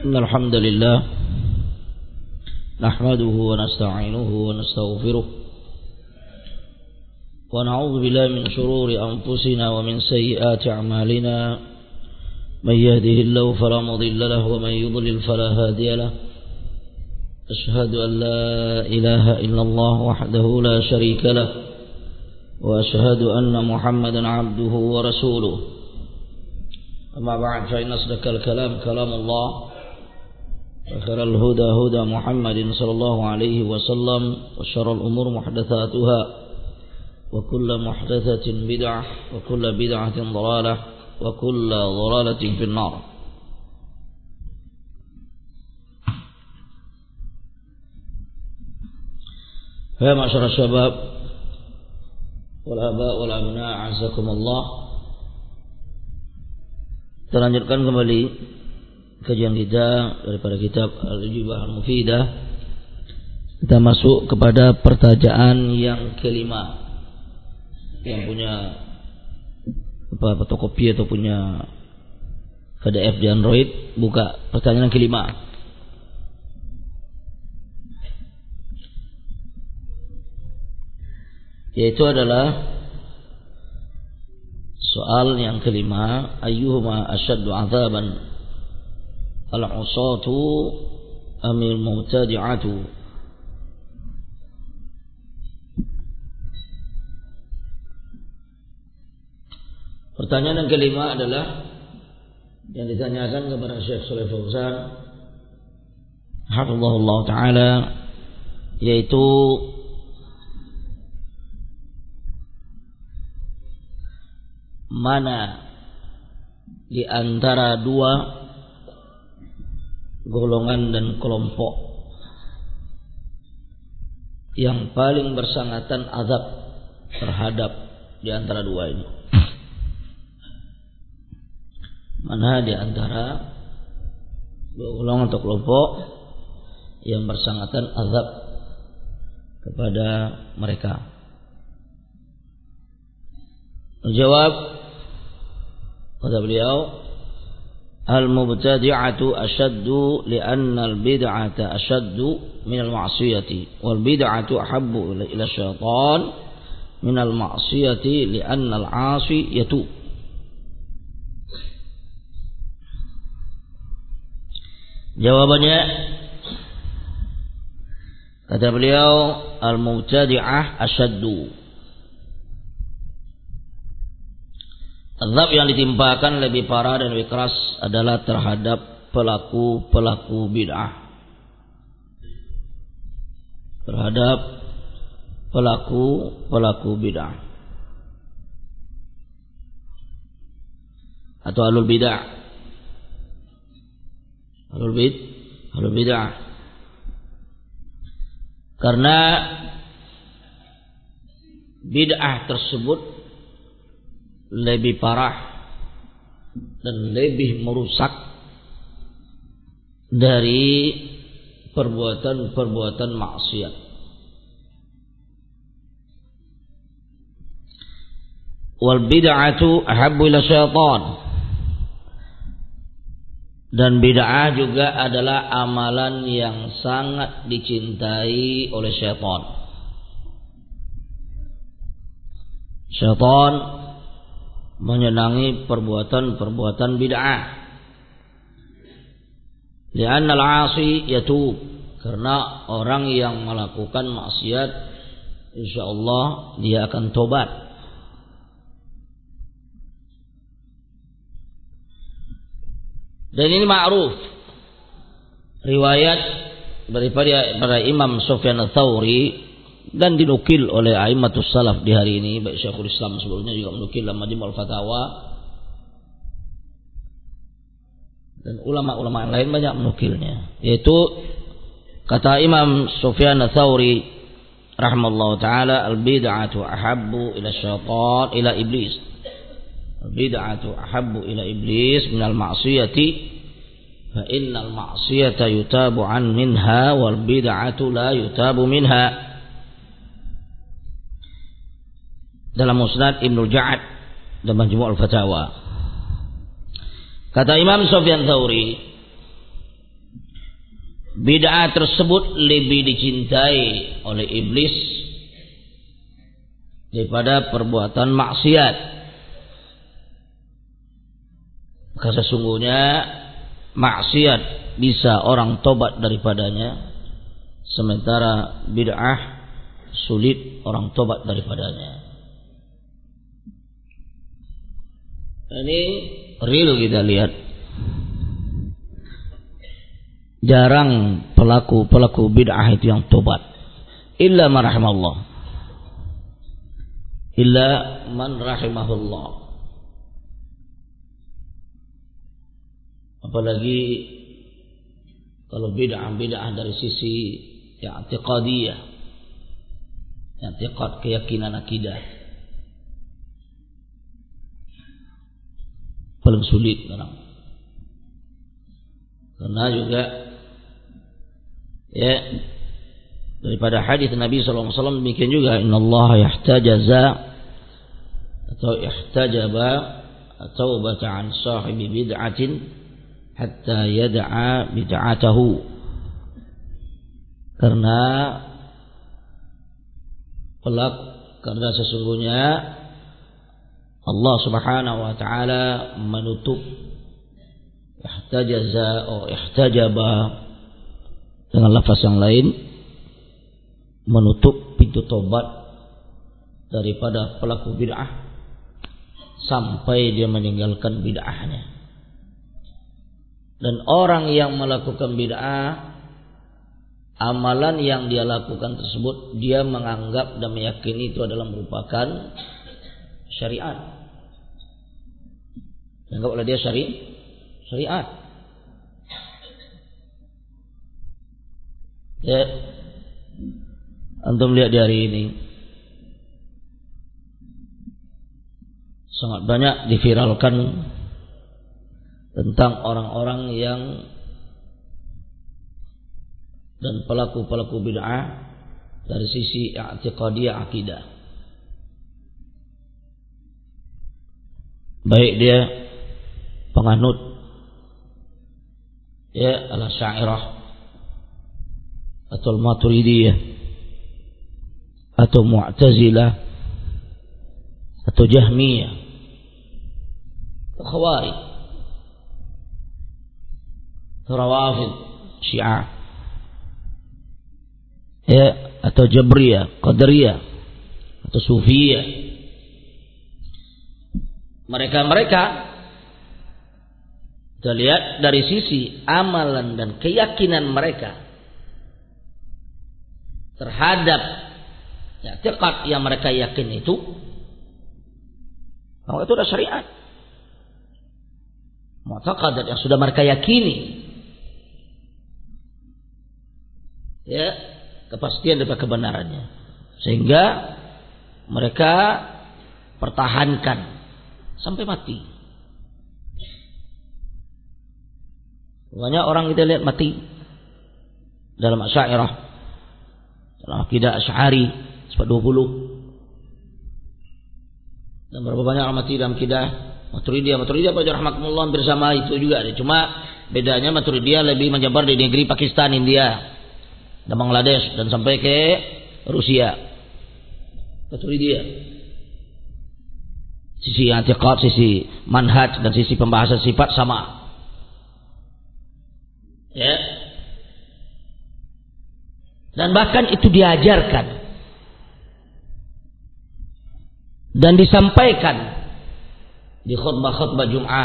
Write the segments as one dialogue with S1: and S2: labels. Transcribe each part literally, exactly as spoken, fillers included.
S1: إن الحمد لله نحمده ونستعينه ونستغفره ونعوذ بالله من شرور أنفسنا ومن سيئات أعمالنا من يهده الله فلا مضل له ومن يضلل فلا هادي له أشهد أن لا إله إلا الله وحده لا شريك له وأشهد أن محمدا عبده ورسوله أما بعد فإن أصدق الكلام كلام الله وخير الهدى هدى محمد صلى الله عليه وسلم وشر الأمور محدثاتها وكل محدثة بدعة وكل بدعة ضلالة وكل ضلالة في النار. يا معشر الشباب والآباء والأبناء أعزكم الله. Kita lanjutkan kembali kajian kita daripada kitab Al-Ijabah Al-Mufidah. Kita masuk kepada pertanyaan yang kelima. Yang punya apa fotokopi atau punya P D F di Android, buka pertanyaan yang kelima. Yaitu adalah soal yang kelima, ayyuhuma asyaddu 'adzaban al-'usatu amil mubtadi'atu. Pertanyaan yang kelima adalah yang ditanyakan kepada Syekh Shalih Fauzan hafizahullah taala, yaitu mana di antara dua golongan dan kelompok yang paling bersangatan azab terhadap di antara dua ini? Mana di antara dua golongan atau kelompok yang bersangatan azab kepada mereka? Menjawab kata beliau, al-mubtadi'atu ashaddu li'anna al-bid'ata ashaddu min al-ma'siyati wal bid'atu ahabbu ila syaitan min al-ma'siyati li'anna al-'asi yatub. Jawabannya, kata beliau, al-mubtadi'ah ashaddu, azab yang ditimpakan lebih parah dan lebih keras adalah terhadap pelaku-pelaku bid'ah. Terhadap pelaku-pelaku bid'ah atau alul bid'ah. Alul bid, alul bid'ah. Karena bid'ah tersebut lebih parah dan lebih merusak dari perbuatan-perbuatan maksiat. Wal bid'atu ahabbu ila syaitan, dan bid'ah juga adalah amalan yang sangat dicintai oleh syaitan. Syaitan menyenangi perbuatan-perbuatan bid'ah. Li'anna al-'asi yatub, karena orang yang melakukan maksiat insyaallah dia akan tobat. Dan ini ma'ruf riwayat daripada para Imam Sufyan Ats-Tsauri dan dinukil oleh a'immatus salaf di hari ini, baik Syekhul Islam sebelumnya juga menukil dalam Majmu' al-Fatawa, dan ulama-ulama yang lain banyak menukilnya. Yaitu kata Imam Sufyan Ats-Tsauri rahimallahu taala, al-bid'atu ahabbu ila syaitan ila iblis. Al-bid'atu ahabbu ila iblis minal ma'siyati fa innal ma'siyata yutabu an minha wal bid'atu la yutabu minha. Dalam Musnad Ibnu Ja'ad dan Majmu' al-Fatawa, kata Imam Sufyan Tsauri, bid'ah tersebut lebih dicintai oleh iblis daripada perbuatan maksiat. Maka sesungguhnya maksiat bisa orang tobat daripadanya, sementara bid'ah sulit orang tobat daripadanya. Ini real kita lihat. Jarang pelaku-pelaku bid'ah itu yang tobat. Illa man rahimallah. Illa man rahimahullah. Apalagi kalau bid'ah-bid'ah dari sisi i'tiqadiyah, i'tiqad, keyakinan akidah, paling sulit orang. Karena juga ya daripada hadis Nabi sallallahu alaihi wasallam demikian juga, innallaha yahtajaza atau ihtajaba taubata an sahibi bid'atin hatta yad'a bid'atahu. Karena pelak karena sesungguhnya Allah Subhanahu wa taala menutup ihtajaza atau ihtajaba dengan lafaz yang lain, menutup pintu tobat daripada pelaku bid'ah sampai dia meninggalkan bid'ahnya. Dan orang yang melakukan bid'ah, amalan yang dia lakukan tersebut dia menganggap dan meyakini itu adalah merupakan syariat. Dianggap oleh dia syari syariat. Ya, antum lihat di hari ini sangat banyak diviralkan tentang orang-orang yang dan pelaku-pelaku bid'ah dari sisi i'tiqadiyah akidah. Baik dia penganut ya al-Asy'ariyah atau al-Maturidiyah atau Mu'tazilah atau Jahmiyah atau Khawarij atau Rawafid Syiah ya atau Jabriyah, Qadariyah atau Sufiyah. Mereka-mereka kita lihat dari sisi amalan dan keyakinan mereka terhadap i'tiqad yang mereka yakin itu, bahwa itu adalah syariat. Mu'taqadat yang sudah mereka yakini, ya, kepastian daripada kebenarannya, sehingga mereka pertahankan sampai mati. Banyak orang kita lihat mati dalam Asy'ariyah, dalam akidah Asy'ari seperti dua puluh. Dan berapa banyak orang mati dalam akidah Maturidiyah. Maturidiyah pada rahmatullah hampir sama itu juga. Cuma bedanya Maturidiyah lebih menyebar di negeri Pakistan, India, dan Bangladesh, dan sampai ke Rusia. Maturidiyah sisi i'tiqad, sisi manhaj, dan sisi pembahasan sifat sama. Ya. Dan bahkan itu diajarkan dan disampaikan di khutbah-khutbah Jum'ah.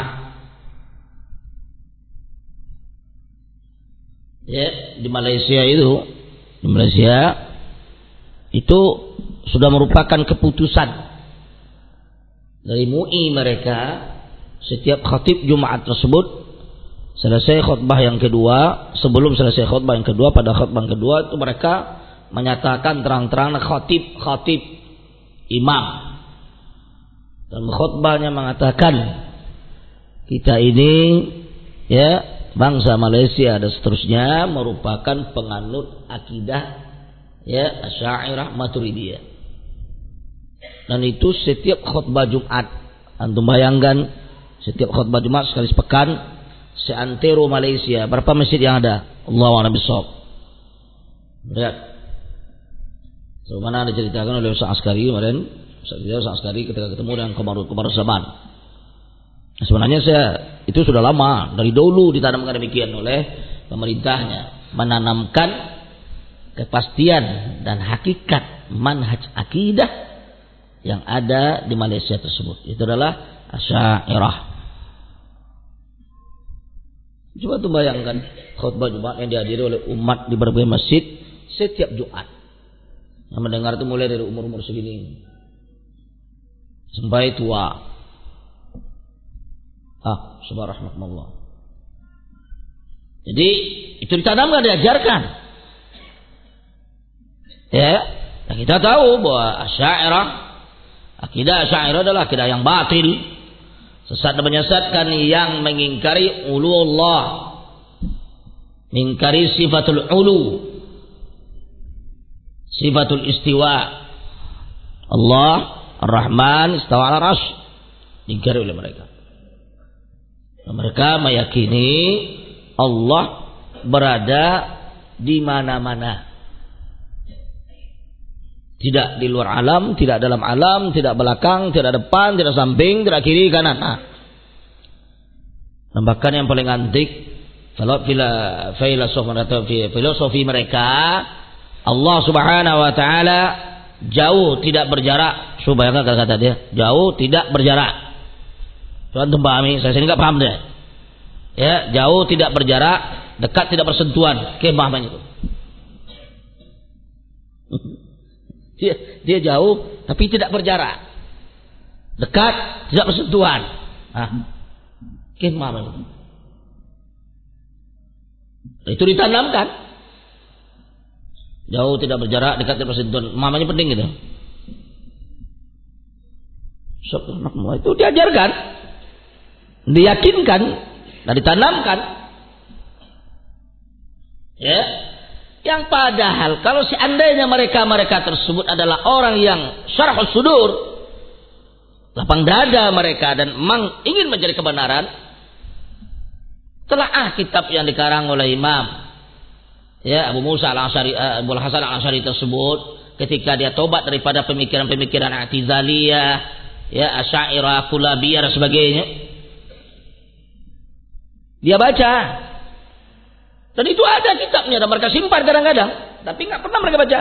S1: Ya, di Malaysia itu, di Malaysia itu sudah merupakan keputusan dari M U I mereka. Setiap khatib Jumat tersebut selesai khutbah yang kedua, sebelum selesai khutbah yang kedua, pada khutbah yang kedua itu mereka menyatakan terang-terang, khatib khatib imam dan khutbahnya mengatakan, kita ini ya bangsa Malaysia dan seterusnya merupakan penganut akidah ya Asy'ariyah Maturidiyah. Dan itu setiap khutbah Jumat. Antum bayangkan, setiap khutbah Jumat sekali sepekan seantero Malaysia, berapa masjid yang ada? Allahu a'lam bishawab. Lihat. Sebagaimana diceritakan oleh Ustaz Askari kemarin, Ustaz Askari ketika ketemu dengan Qamar Zaman. Sebenarnya saya itu sudah lama, dari dulu ditanamkan demikian oleh pemerintahnya, menanamkan kepastian dan hakikat manhaj akidah yang ada di Malaysia tersebut. Itu adalah Asy'ariyah. Coba tuh bayangkan khutbah Jumat yang dihadiri oleh umat di berbagai masjid setiap Jumat. Yang mendengar itu mulai dari umur-umur segini sampai tua. Ah, subhanallah. Jadi itu ditanamkan, diajarkan. Ya, dan kita tahu bahwa Asy'ariyah, akidah Asy'ariyah adalah akidah yang batil, sesat dan menyesatkan, yang mengingkari uluullah, mengingkari sifatul ulu, sifatul istiwa. Allah Ar-Rahman istawa 'ala arsy, diingkari oleh mereka. Mereka meyakini Allah berada di mana-mana, tidak di luar alam, tidak dalam alam, tidak belakang, tidak depan, tidak samping, tidak kiri, kanan. Nah, bahkan yang paling antik, kalau filosofi filosofi mereka, Allah Subhanahu Wa Taala jauh tidak berjarak. Coba bayangkan kata-kata dia, jauh tidak berjarak. Tuhan tuh pahami, saya sini nggak paham deh. Ya, jauh tidak berjarak, dekat tidak bersentuhan. Kemah itu. Dia, dia jauh tapi tidak berjarak, dekat tidak bersentuhan. Nah, kemah itu. Itu ditanamkan. Jauh tidak berjarak, dekat tidak bersentuhan. Mamanya penting gitu. Itu diajarkan, diyakinkan dan ditanamkan. Ya, yang padahal kalau seandainya mereka-mereka tersebut adalah orang yang syarhus sudur, lapang dada mereka, dan memang ingin mencari kebenaran, telaah kitab yang dikarang oleh Imam ya Abu Musa al-Asy'ari, Abu Hasan al-Asy'ari tersebut, ketika dia tobat daripada pemikiran-pemikiran I'tizaliyah, ya Asy'ariyah, Kullabiyah dan sebagainya, dia baca, dan itu ada kitabnya dan mereka simpan kadang-kadang, tapi nggak pernah mereka baca,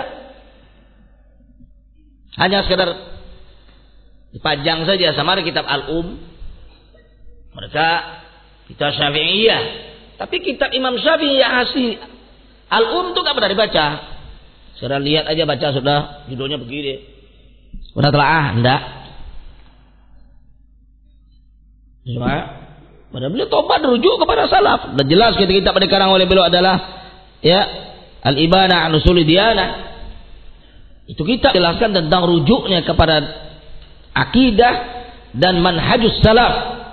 S1: hanya sekedar dipajang saja. Sama ada kitab Al-Um, mereka kitab Syafi'iyah, tapi kitab Imam Syafi'i asli Al-Um itu nggak pernah dibaca. Sekedar lihat aja, baca sudah, judulnya begini, udah telaah, enggak. Cuma pada beliau tobat, rujuk kepada salaf. Dan jelas ketika kitab yang dikarang oleh beliau adalah ya Al-Ibana an Usuli Diyanah. Itu kita jelaskan tentang rujuknya kepada akidah dan manhajus salaf,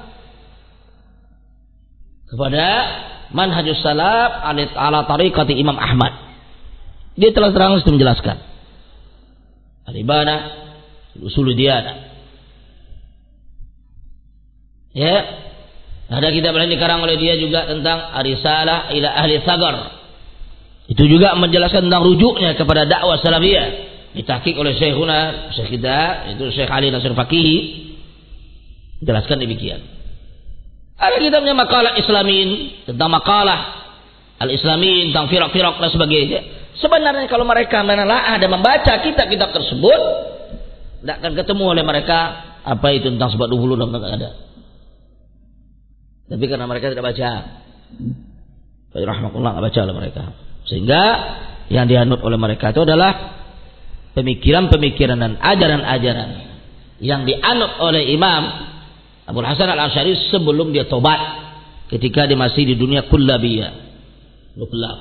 S1: kepada manhajus salaf ala tariqati Imam Ahmad. Dia telah terang menjelaskan Al-Ibana Usuli Diyanah. Ya, ada kitab lain dikarang oleh dia juga tentang Ar-Risalah ila Ahli Sagar. Itu juga menjelaskan tentang rujuknya kepada dakwah salafiyah. Ditahqiq oleh Syekhuna, Syekh kita, itu Syekh Ali Nasir Faqihi. Jelaskan demikian. Ada kitabnya Maqalah Islamin, tentang makalah Al-Islamin, tentang firak-firak dan sebagainya. Sebenarnya kalau mereka menelaah dan membaca kitab-kitab tersebut, tidak akan ketemu oleh mereka apa itu tentang sebab dahulu dan tidak ada. Tapi karena mereka tidak baca, rahmatullah, tidak baca oleh mereka, sehingga yang dianut oleh mereka itu adalah pemikiran-pemikiran dan ajaran-ajaran yang dianut oleh Imam Abu Hasan al-Asy'ari sebelum dia tobat, ketika dia masih di dunia kullabiyah, luklab.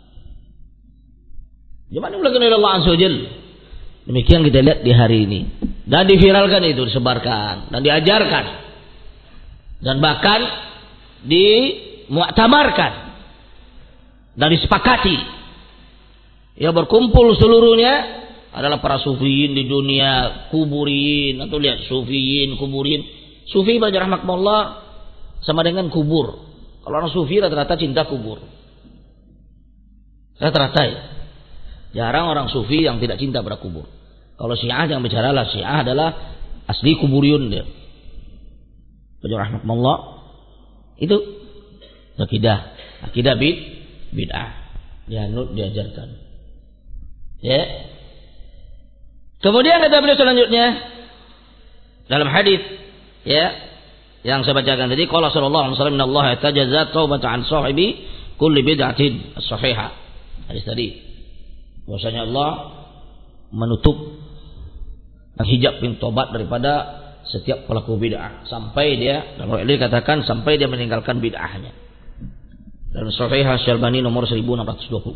S1: Zaman dimuliakan oleh Allah Azza wa Jalla. Demikian kita lihat di hari ini, dan diviralkan itu, disebarkan dan diajarkan, dan bahkan dimu'tamarkan dan disepakati. Ya, berkumpul seluruhnya adalah para sufiyin di dunia, kuburin, atau lihat sufiyin, kuburin. Sufi bagi rahmatullah sama dengan kubur. Kalau orang sufi rata-rata cinta kubur. Rata-rata ya. Jarang orang sufi yang tidak cinta pada kubur. Kalau Syiah jangan bicara lah. Syiah adalah asli kuburiyun dia. Rahmatullah. Itu akidah. Akidah bid, bid'ah. Dianut, diajarkan. Ya. Kemudian kata beliau selanjutnya dalam hadis ya yang saya bacakan tadi, qala sallallahu alaihi wasallam, innallaha tajazza taubata an sahibi kulli bid'atin as-sahihah. Hadis tadi bahwasanya Allah menutup menghijab pintu tobat daripada setiap pelaku bid'ah sampai dia, dalam ini dikatakan sampai dia meninggalkan bid'ahnya. Dalam Sahihah Syalbani nomor seribu enam ratus dua puluh.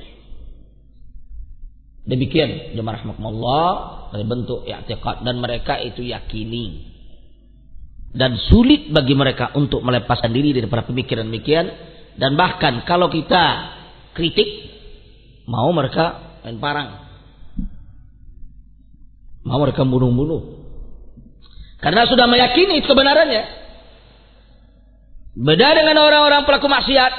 S1: Demikian jemaah rahimakumullah dari bentuk i'tiqad, dan mereka itu yakini. Dan sulit bagi mereka untuk melepaskan diri daripada pemikiran demikian, dan bahkan kalau kita kritik mau mereka main parang. Mau mereka bunuh-bunuh. Karena sudah meyakini itu kebenarannya. Beda dengan orang-orang pelaku maksiat.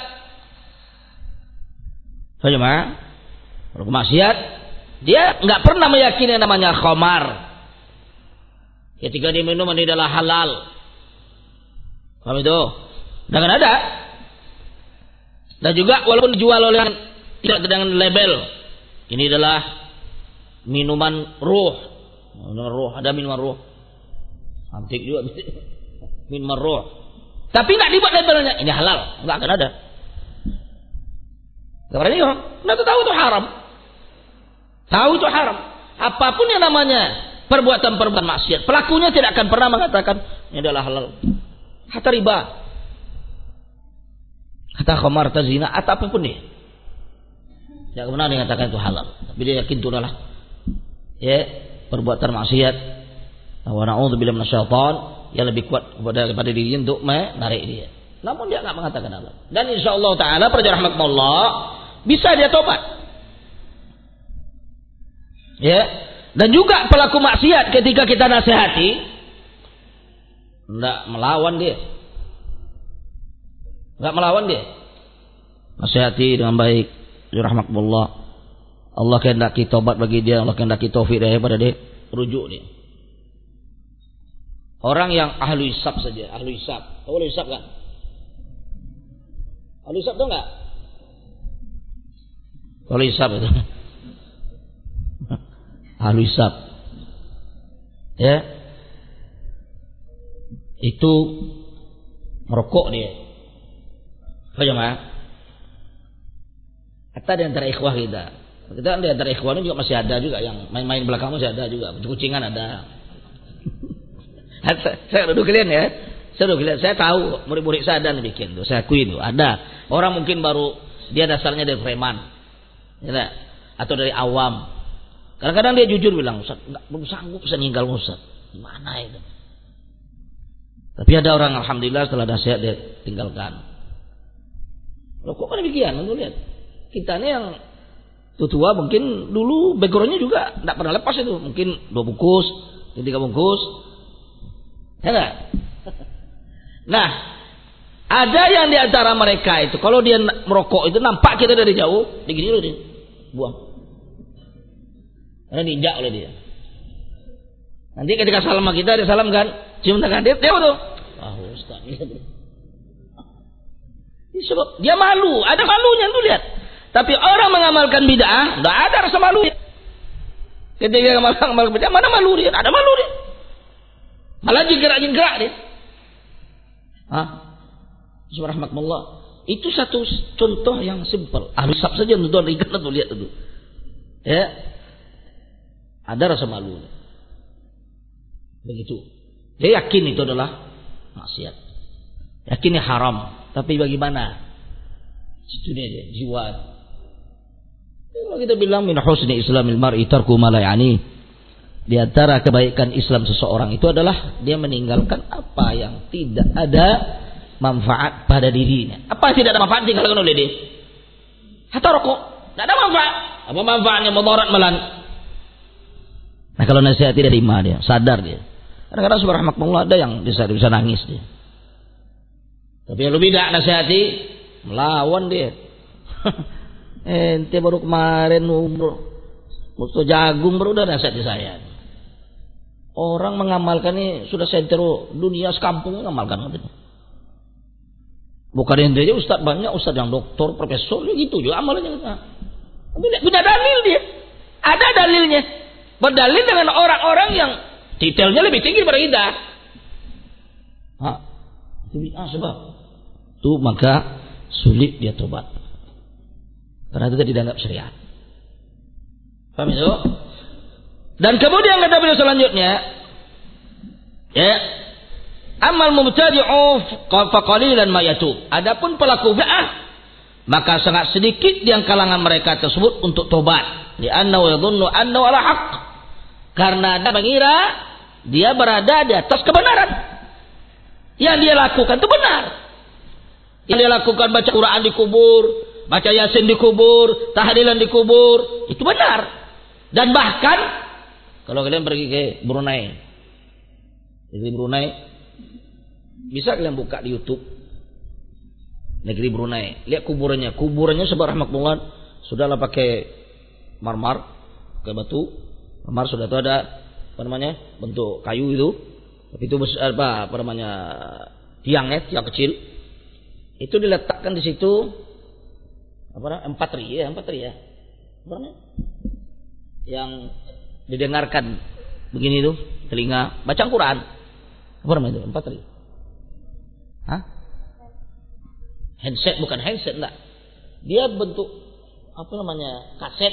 S1: Bagaimana? Pelaku maksiat, dia nggak pernah meyakini yang namanya khamar. Ketika dia minum ini adalah halal. Paham itu? Jangan ada. Dan juga walaupun dijual oleh tidak dengan label, ini adalah minuman ruh. Minuman ruh, ada minuman ruh. Antik juga minuman ruh. Tapi nggak dibuat labelnya ini halal, nggak akan ada. Karena ini orang nggak tahu itu haram. Tahu itu haram. Apapun yang namanya perbuatan-perbuatan maksiat, pelakunya tidak akan pernah mengatakan ini adalah halal. Hatta riba, hatta khamar, hatta zina, atau apapun dia, tidak pernah mengatakan itu halal. Tapi dia yakin itu adalah ya perbuatan maksiat. Wa na'udzubillahi minasyaitan, yang lebih kuat daripada diri untuk menarik dia. Namun dia enggak mengatakan halal. Dan insyaallah taala para rahmatullah bisa dia tobat. Ya. Dan juga pelaku maksiat ketika kita nasihati enggak melawan dia. Enggak melawan dia. Nasihati dengan baik, rahmatullah. Allah kehendaki tobat bagi dia, Allah kehendaki taufik daripada dia, rujuk dia. Orang yang ahlu hisab saja, ahlu hisab. Tahu ahlu hisab kan? Ahlu hisab tahu enggak? Ahlu hisab itu. Ahlu hisab. Ya. Itu merokok dia. Bagaimana? Kata di antara ikhwah kita. Kita di antara ikhwah ini juga masih ada juga yang main-main belakang masih ada juga. Kucingan ada. Saya duduk kalian ya, saya duduk kalian. Saya tahu murid-murid saya ada bikin tuh, saya akui itu ada. Orang mungkin baru dia dasarnya dari preman, ya, atau dari awam. Kadang-kadang dia jujur bilang, Ustaz, nggak belum sanggup saya ninggal Ustaz. Gimana itu? Tapi ada orang alhamdulillah setelah nasihat dia tinggalkan. Loh kok kan demikian? Lu lihat, kita ini yang tua mungkin dulu backgroundnya juga tidak pernah lepas itu, mungkin dua bungkus, tiga bungkus. Ya enggak? Nah, ada yang di antara mereka itu kalau dia merokok itu nampak kita dari jauh, begini dulu dia buang. Karena diinjak oleh dia. Nanti ketika salam sama kita, dia salam kan, cium tangan dia, dia betul. Ah, Ustaz, ini sebab dia malu, ada malunya tuh lihat. Tapi orang mengamalkan bid'ah, enggak ada rasa malu. Ketika mengamalkan bid'ah, mana malu dia? Ada malu dia. Malah jenggerak-jenggerak dia. Hah? Subhanallah. Itu satu contoh yang simpel. Ahli hisab saja tuan ingat tuh lihat itu. Ya. Ada rasa malu. Begitu. Dia yakin itu adalah maksiat. Yakin ini haram. Tapi bagaimana? Itu dia jiwa. Kalau kita bilang min husni islamil mar'i tarku ma la ya'ni. Di antara kebaikan Islam seseorang itu adalah dia meninggalkan apa yang tidak ada manfaat pada dirinya. Apa yang tidak ada manfaat tinggalkan oleh dia. Hatta rokok, tidak ada manfaat. Apa manfaatnya? Mudarat malan. Nah kalau nasihat tidak terima dia, sadar dia. Kadang-kadang subhanallah ada yang bisa bisa nangis dia. Tapi yang lebih tidak nasihati, melawan dia. Ente baru kemarin umroh, musuh jagung baru udah nasihati saya. Orang mengamalkan ini sudah sentero dunia sekampung mengamalkan katanya. Bukan ente aja ustaz, banyak ustaz yang doktor, profesor gitu juga amalnya. Tapi punya dalil dia. Ada dalilnya. Berdalil dengan orang-orang yang detailnya lebih tinggi daripada kita. Hah? Itu bid'ah sebab itu maka sulit dia tobat. Karena itu tidak dianggap syariat. Paham itu? Dan kemudian kata beliau selanjutnya, ya, amal mubtadi'u fa qalilan ma yatub. Adapun pelaku bid'ah maka sangat sedikit di kalangan mereka tersebut untuk tobat. Li'annahu yadhunnu annahu ala haqq. Karena dia mengira dia berada di atas kebenaran. Yang dia lakukan itu benar. Yang dia lakukan baca Quran di kubur, baca Yasin di kubur, tahlilan di kubur, itu benar. Dan bahkan kalau kalian pergi ke Brunei, negeri Brunei, bisa kalian buka di YouTube negeri Brunei, lihat kuburannya, kuburannya subhanallah sudahlah pakai marmer, pakai batu, marmer sudah itu ada apa namanya bentuk kayu itu, tapi itu besar apa, apa namanya tiangnya, tiang kecil, itu diletakkan di situ apa namanya empat ri ya, empat ri ya, apa namanya yang didengarkan begini itu telinga baca Quran, apa namanya itu empat ri, hah? Handset, bukan handset enggak, dia bentuk apa namanya kaset,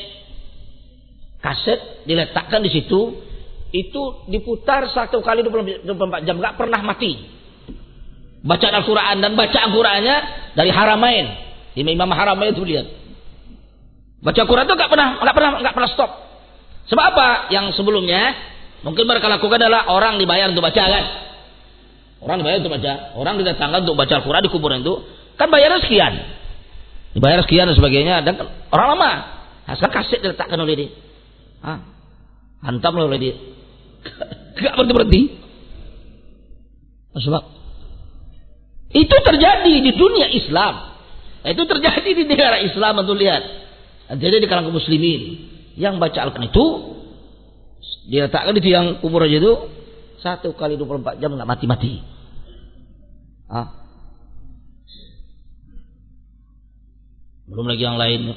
S1: kaset diletakkan di situ, itu diputar satu kali dua puluh empat jam, enggak pernah mati. Bacaan Al-Quran dan bacaan Qurannya dari Haramain, Imam Haramain itu lihat, baca Quran itu enggak pernah, enggak pernah, enggak pernah stop. Sebab apa? Yang sebelumnya mungkin mereka lakukan adalah orang dibayar untuk baca kan, orang dibayar untuk baca, orang didatangkan untuk baca Al-Quran di kuburan itu. Kan bayarnya sekian, dibayar sekian dan sebagainya. Dan orang lama, nah, sekarang kaset diletakkan oleh dia, ah, hantam oleh dia, gak berhenti berhenti. Sebab itu terjadi di dunia Islam, itu terjadi di negara Islam. Untuk lihat, jadi di kalangan muslimin yang baca Al-Quran itu diletakkan di tiang kubur aja itu satu kali dua puluh empat jam nggak mati-mati. Ah. Belum lagi yang lain,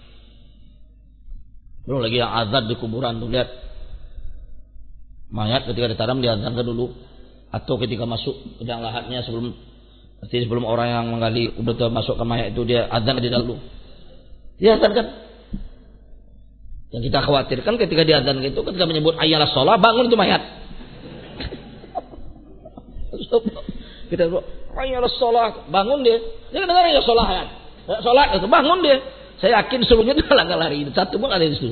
S1: belum lagi yang azab di kuburan tuh, lihat mayat ketika ditanam diazankan dulu, atau ketika masuk ke dalam lahatnya sebelum artinya sebelum orang yang menggali kubur itu masuk ke mayat itu dia azan di dulu, dia azankan. Yang kita khawatirkan ketika diazan itu, ketika menyebut ayyalah sholat, bangun itu mayat. Kita bilang ayyalah sholat, bangun dia, dia dengar ayyalah sholat kan. Sholat itu bangun dia. Saya yakin seluruhnya itu langkah lari, satu pun ada di situ.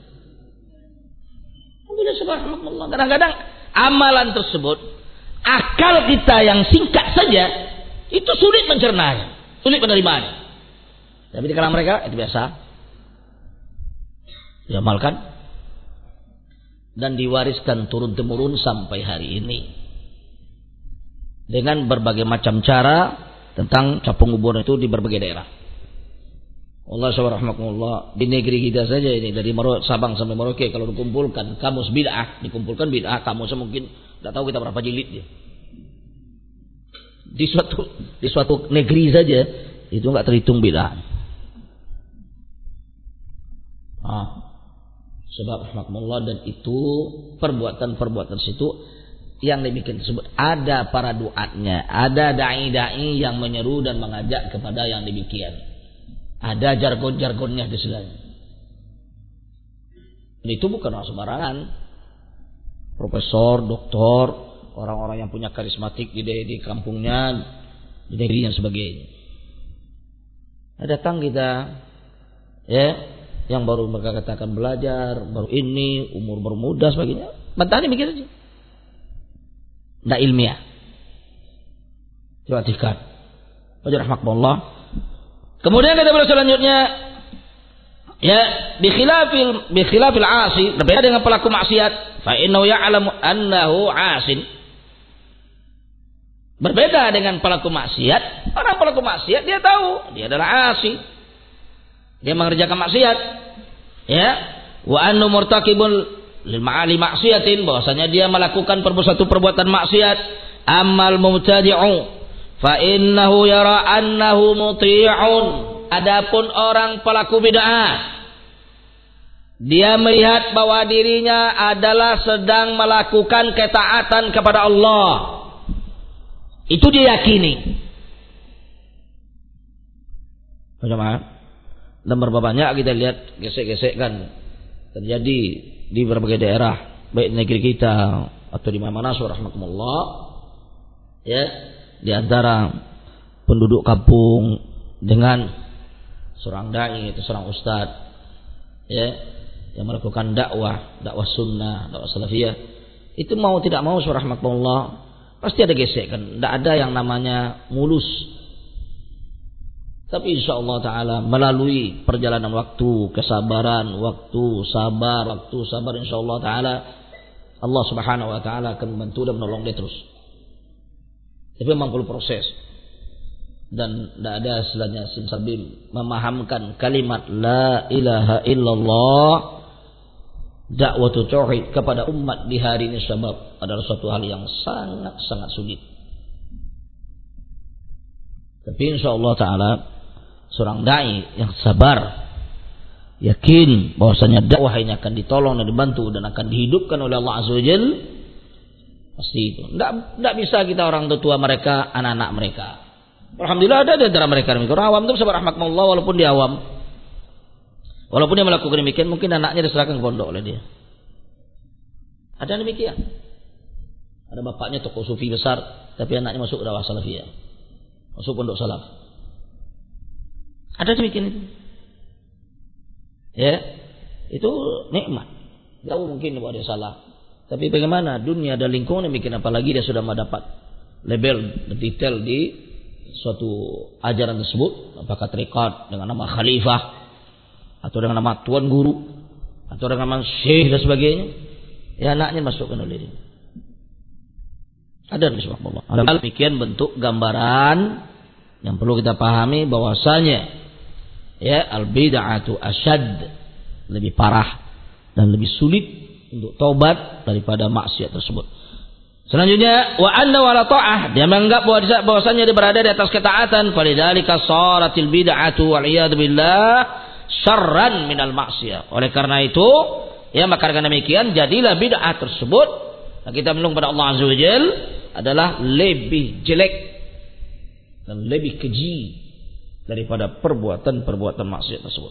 S1: Subhanallah. Kadang-kadang amalan tersebut, akal kita yang singkat saja itu sulit mencernanya, sulit menerimanya. Tapi di kalangan mereka itu biasa diamalkan dan diwariskan turun temurun sampai hari ini dengan berbagai macam cara tentang capung kuburan itu di berbagai daerah. Allah subhanahu di negeri kita saja ini, dari Sabang sampai Merauke, kalau dikumpulkan kamus bid'ah, dikumpulkan bid'ah kamusnya mungkin tidak tahu kita berapa jilid dia. Di suatu di suatu negeri saja itu enggak terhitung bid'ah. Ah, sebab rahmatullah, dan itu perbuatan-perbuatan situ yang demikian tersebut ada para duatnya, ada dai-dai yang menyeru dan mengajak kepada yang demikian. Ada jargon-jargonnya di sebelahnya. Dan itu bukan orang sembarangan. Profesor, doktor, orang-orang yang punya karismatik di, di kampungnya, di negeri dan sebagainya. Nah, datang kita, ya, yang baru mereka katakan belajar, baru ini, umur baru muda sebagainya. Bantahannya mikir aja. Tidak ilmiah. Perhatikan. Wajah rahmatullah. Kemudian kata beliau selanjutnya, ya, bi khilafil bi khilafil 'asi, berbeda dengan pelaku maksiat, fa innahu ya'lamu annahu 'asin. Berbeda dengan pelaku maksiat. Orang pelaku maksiat dia tahu dia adalah asi. Dia mengerjakan maksiat. Ya, wa annu murtakibul lil ma'ali maksiatin, bahwasanya dia melakukan suatu perbuatan maksiat. Amal mubtadi'u fa innahu yara annahu muti'un. Adapun orang pelaku bid'ah, dia melihat bahwa dirinya adalah sedang melakukan ketaatan kepada Allah. Itu dia yakini. Bagaimana? Dan berapa banyak kita lihat gesek-gesek-kan terjadi di berbagai daerah, baik di negeri kita atau di mana-mana, rahmatullah, ya, di antara penduduk kampung dengan seorang dai atau seorang ustaz, ya, yang melakukan dakwah, dakwah sunnah, dakwah salafiyah, itu mau tidak mau, rahmatullah, pasti ada gesek-kan. Tidak ada yang namanya mulus. Tapi insyaallah ta'ala melalui perjalanan waktu, kesabaran, waktu sabar, waktu sabar, insyaallah ta'ala Allah subhanahu wa ta'ala akan membantu dan menolong dia terus. Tapi memang perlu proses. Dan tidak ada istilahnya simsalabim memahamkan kalimat la ilaha illallah, dakwatu tauhid kepada umat di hari ini, sebab adalah suatu hal yang sangat-sangat sulit. Tapi insyaallah ta'ala seorang dai yang sabar, yakin bahwasanya dakwah ini akan ditolong dan dibantu dan akan dihidupkan oleh Allah Azza wa Jalla, pasti itu. Tidak tidak bisa kita orang tua mereka, anak-anak mereka. Alhamdulillah ada di antara mereka yang awam itu sabar, rahmatullah, walaupun dia awam, walaupun dia melakukan demikian, mungkin anaknya diserahkan ke pondok oleh dia. Ada demikian. Ada bapaknya tokoh sufi besar, tapi anaknya masuk dakwah salafiyah, masuk pondok salaf. Ada demikian itu. Ya, itu nikmat. Tahu mungkin bahwa dia salah. Tapi bagaimana dunia dan lingkungan demikian, apalagi dia sudah mendapat label detail di suatu ajaran tersebut, apakah terikat dengan nama khalifah atau dengan nama tuan guru atau dengan nama syekh dan sebagainya, ya anaknya masukkan oleh dia. Ada bismillah. Ada demikian bentuk gambaran yang perlu kita pahami bahwasanya ya al-bid'atu asyad, lebih parah dan lebih sulit untuk taubat daripada maksiat tersebut. Selanjutnya wa anna wala ta'ah, dia menganggap bahwasanya dia berada di atas ketaatan, falidzalika sharatil bid'atu wal iyad billah syarran minal maksiyah. Oleh karena itu, ya maka dengan demikian jadilah bid'ah tersebut, nah, kita melung pada Allah Azza wa Jalla, adalah lebih jelek dan lebih keji daripada perbuatan-perbuatan maksiat tersebut.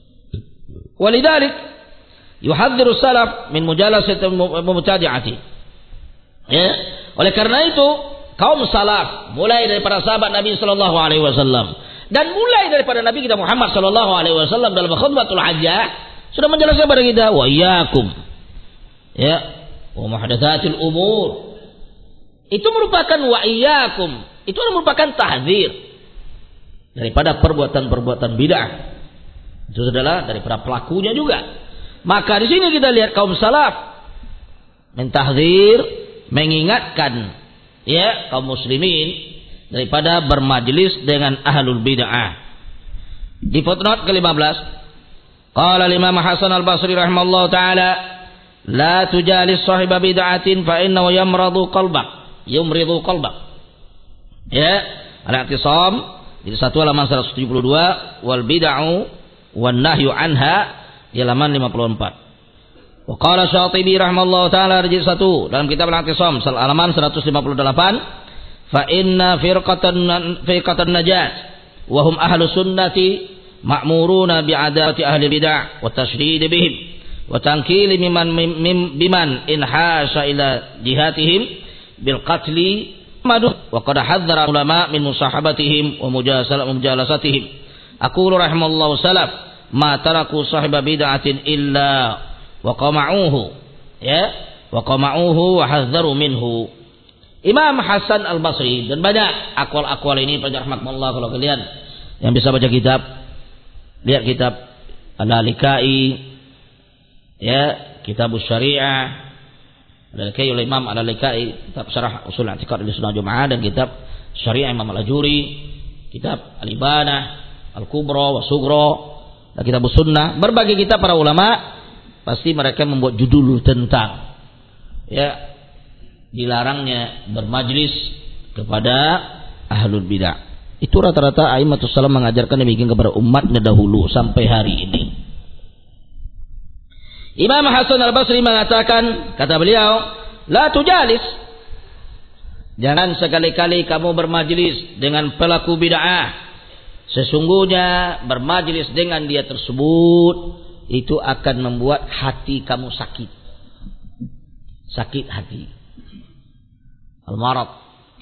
S1: Walidzalik yuhadziru salaf min mujalasati mubtadi'ati. Ya, oleh karena itu kaum salaf mulai daripada sahabat Nabi sallallahu alaihi wasallam dan mulai daripada Nabi kita Muhammad sallallahu alaihi wasallam dalam khutbatul hajjah sudah menjelaskan kepada kita wa iyyakum ya wa muhdatsatil umur. Itu merupakan wa iyyakum, itu merupakan tahdzir daripada perbuatan-perbuatan bid'ah. Itu adalah daripada pelakunya juga. Maka di sini kita lihat kaum salaf mentahdzir, mengingatkan ya kaum muslimin daripada bermajlis dengan ahlul bid'ah. Di footnote ke lima belas, qala Imam Hasan Al-Basri rahimallahu taala, la tujalis sahiba bid'atin fa innahu yamradu qalbak, yumridu qalbak. Ya, al-i'tisam di satu halaman seratus tujuh puluh dua, wal bid'u wan nahyu anha di halaman lima puluh empat. Wa qala Syatibi rahimallahu taala di satu dalam kitab Al-I'tisam halaman seratus lima puluh delapan, fa inna firqatan firqatan najat wa hum ahlu sunnati ma'muruna bi'adati ahli bid'ah wa tashdid bihim wa tankili mimman biman inhasha ila jihatihim bil qatli madu wa qad hadzara ulama min musahabatihim wa mujalasatihim. Aqulu rahimallahu salaf ma taraku sahiba bid'atin illa wa qama'uhu ya wa qama'uhu wa hadzaru minhu. Imam Hasan Al-Basri, dan banyak akwal-akwal ini pada rahmatullah, kalau kalian yang bisa baca kitab, lihat kitab Al-Lalikai ya, Kitabus Syariah Al-Laikai oleh Imam Al-Laikai, kitab Syarah Ushul I'tiqad Ahlussunnah wal Jamaah, dan kitab Syariah Imam Al-Ajuri, kitab Al-Ibanah, Al-Kubra wa Sughra, dan kitab Sunnah. Berbagai kitab para ulama pasti mereka membuat judul tentang ya dilarangnya bermajlis kepada ahlul bidah. Itu rata-rata a'immatus salam mengajarkan demikian kepada umatnya dahulu sampai hari ini. Imam Hasan Al-Basri mengatakan, kata beliau, la tujalis, jangan sekali-kali kamu bermajlis dengan pelaku bid'ah. Sesungguhnya bermajlis dengan dia tersebut itu akan membuat hati kamu sakit. Sakit hati. Al-marad.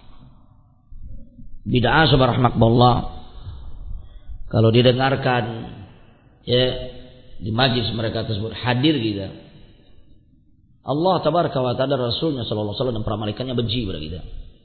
S1: Bid'ah subhanallah. Kalau didengarkan ya di majlis mereka tersebut, hadir kita, Allah tabaraka wa ta'ala, Rasulnya sallallahu alaihi wasallam dan para malaikatnya benci kepada kita.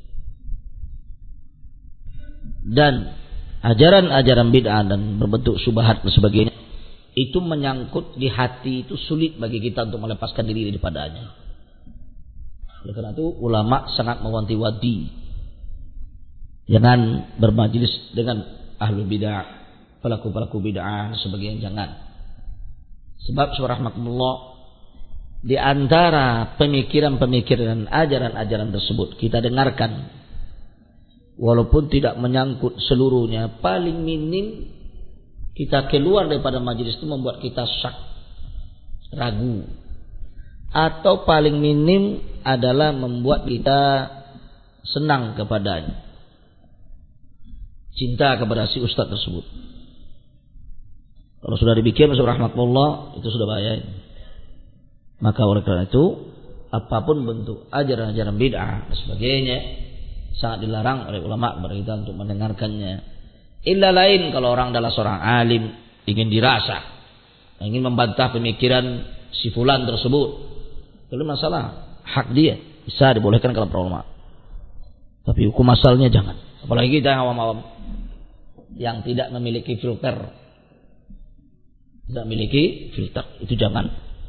S1: Dan ajaran-ajaran bid'ah dan berbentuk syubhat dan sebagainya itu menyangkut di hati, itu sulit bagi kita untuk melepaskan diri daripadanya. Oleh karena itu ulama sangat mewanti-wanti jangan bermajlis dengan ahlu bid'ah, pelaku-pelaku bid'ah dan sebagainya, jangan. Sebab subhanallah, di antara pemikiran-pemikiran dan ajaran-ajaran tersebut kita dengarkan, walaupun tidak menyangkut seluruhnya, paling minim kita keluar daripada majelis itu membuat kita syak, ragu, atau paling minim adalah membuat kita senang kepadanya, cinta kepada si ustaz tersebut. Kalau sudah demikian, rahmatullah, itu sudah bahaya. Maka oleh karena itu, apapun bentuk ajaran-ajaran bid'ah dan sebagainya sangat dilarang oleh ulama kita untuk mendengarkannya. Illa lain kalau orang adalah seorang alim, ingin dirasa, ingin membantah pemikiran si fulan tersebut, itu masalah hak dia, bisa dibolehkan kalau para ulama. Tapi hukum asalnya jangan. Apalagi kita yang awam-awam yang tidak memiliki filter, tidak memiliki filter, itu jangan.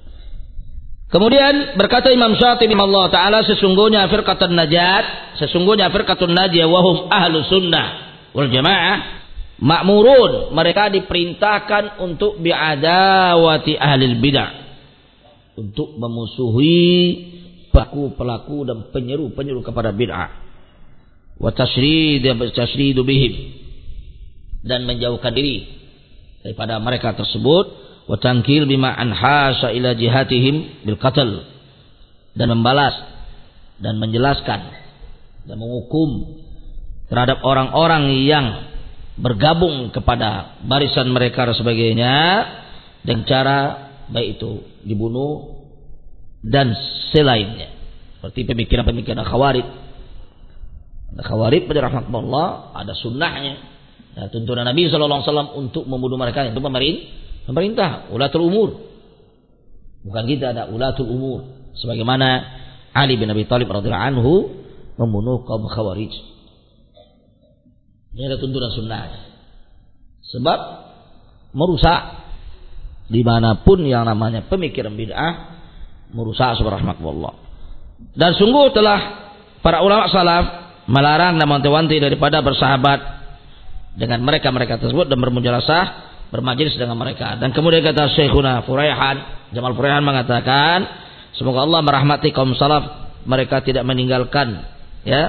S1: Kemudian berkata Imam Syatibi Allah Ta'ala, sesungguhnya firqatun najat, sesungguhnya firqatun najiyah wahum ahlu sunnah wal jamaah ma'murun, mereka diperintahkan untuk bi'adawati ahlil bid'ah, untuk memusuhi pelaku-pelaku dan penyeru-penyeru kepada bid'ah, wa tashridu bihim, dan menjauhkan diri daripada mereka tersebut, wa tankil bima anhasa ila jihatihim bil qatl, dan membalas dan menjelaskan dan menghukum terhadap orang-orang yang bergabung kepada barisan mereka dan sebagainya dengan cara baik itu dibunuh dan selainnya, seperti pemikiran-pemikiran Khawarij. Khawarij pada rahmatullah ada sunnahnya. Nah, tuntunan Nabi sallallahu alaihi wasallam untuk membunuh mereka itu pemerintah, pemerintah, ulatul umur. Bukan kita, ada ulatul umur. Sebagaimana Ali bin Abi Thalib radhiyallahu anhu membunuh kaum Khawarij. Ini ada tuntunan sunnah. Sebab merusak dimanapun yang namanya pemikiran bid'ah, merusak subhanallah. Dan sungguh telah para ulama salaf melarang dan mewanti-wanti daripada bersahabat dengan mereka-mereka tersebut dan bermujalasah, bermajlis dengan mereka. Dan kemudian kata Syekhuna Furaihan, Jamal Furaihan mengatakan, semoga Allah merahmati kaum salaf, mereka tidak meninggalkan ya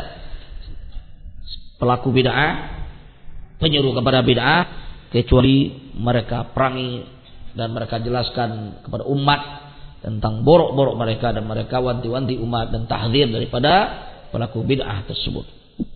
S1: pelaku bid'ah, penyeru kepada bid'ah, kecuali mereka perangi dan mereka jelaskan kepada umat tentang borok-borok mereka, dan mereka wanti-wanti umat dan tahdzir daripada pelaku bid'ah tersebut.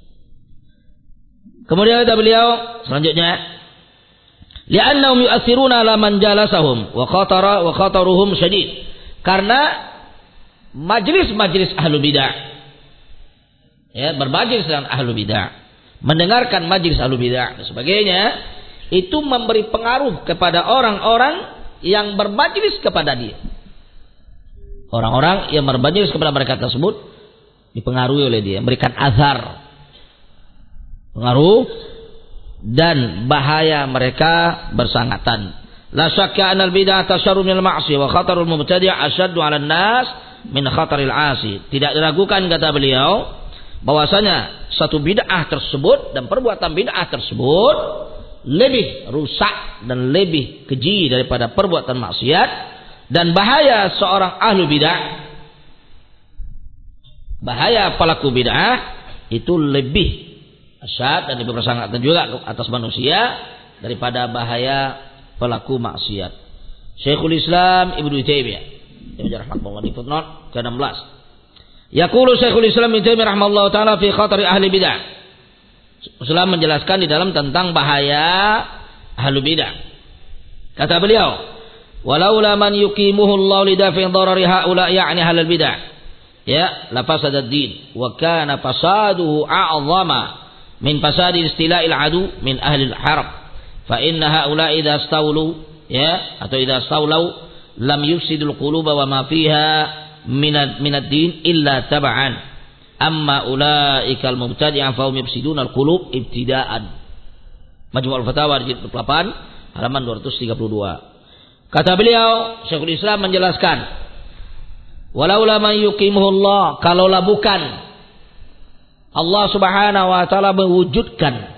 S1: Kemudian kata beliau selanjutnya, li'annahum yu'athiruna ala man jalasahum wa khatara wa khataruhum syadid, karena majlis-majlis ahlu bidah, ya, bermajlis dengan ahlu bidah, mendengarkan majlis ahlu bidah dan sebagainya, itu memberi pengaruh kepada orang-orang yang bermajlis kepada dia. Orang-orang yang bermajlis kepada mereka tersebut dipengaruhi oleh dia, memberikan azhar, pengaruh, dan bahaya mereka bersangatan. La syakka anal bid'ah tasharru minal ma'siyah wa khatarul mubtadi' ashaddu 'alan nas min khataril 'asi. Tidak diragukan kata beliau bahwasanya satu bid'ah tersebut dan perbuatan bid'ah tersebut lebih rusak dan lebih keji daripada perbuatan maksiat, dan bahaya seorang ahlu bid'ah, bahaya pelaku bid'ah itu lebih asyad dan lebih bersangkutan juga atas manusia daripada bahaya pelaku maksiat. Syekhul Islam Ibnu Taimiyah rahimahullah di footnote ke enam belas. Yaqulu Syekhul Islam Ibnu Taimiyah rahimahullah taala fi khatari ahli bid'ah. Islam menjelaskan di dalam tentang bahaya ahli bid'ah. Kata beliau, walaula man yuqimuhu Allah lidafi dharari haula ya'ni ahlul bid'ah. Ya, la fasada ad-din wa kana fasaduhu a'zama min fasadi istila'il adu min ahli al-harb. Fa inna haula idza stawlu ya atau idza stawlau lam yufsidul quluba wa ma fiha min min ad-din illa tab'an. Amma ulaikal mubtadi'ah fa hum yufsiduna al-qulub ibtida'an. Majmu' al-Fatawa jilid delapan halaman dua ratus tiga puluh dua. Kata beliau, Syekhul Islam menjelaskan, walaula man yuqimuhullah, kalaulah bukan Allah Subhanahu wa taala mewujudkan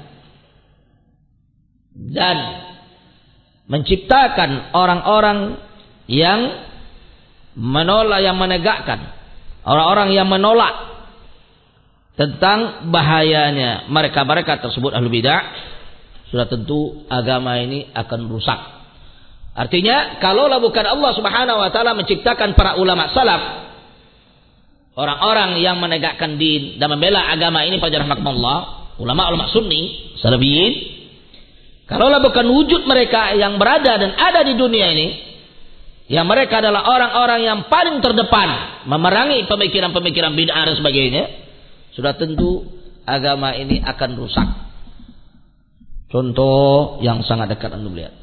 S1: dan menciptakan orang-orang yang menolak, yang menegakkan, orang-orang yang menolak tentang bahayanya mereka-mereka tersebut ahlu bid'ah, sudah tentu agama ini akan rusak. Artinya, kalaulah bukan Allah Subhanahu wa taala menciptakan para ulama salaf, orang-orang yang menegakkan din dan membela agama ini pada rahmatullah, ulama-ulama sunni, salafiyin, kalaulah bukan wujud mereka yang berada dan ada di dunia ini, yang mereka adalah orang-orang yang paling terdepan memerangi pemikiran-pemikiran bid'ah dan sebagainya, sudah tentu agama ini akan rusak. Contoh yang sangat dekat Anda lihat,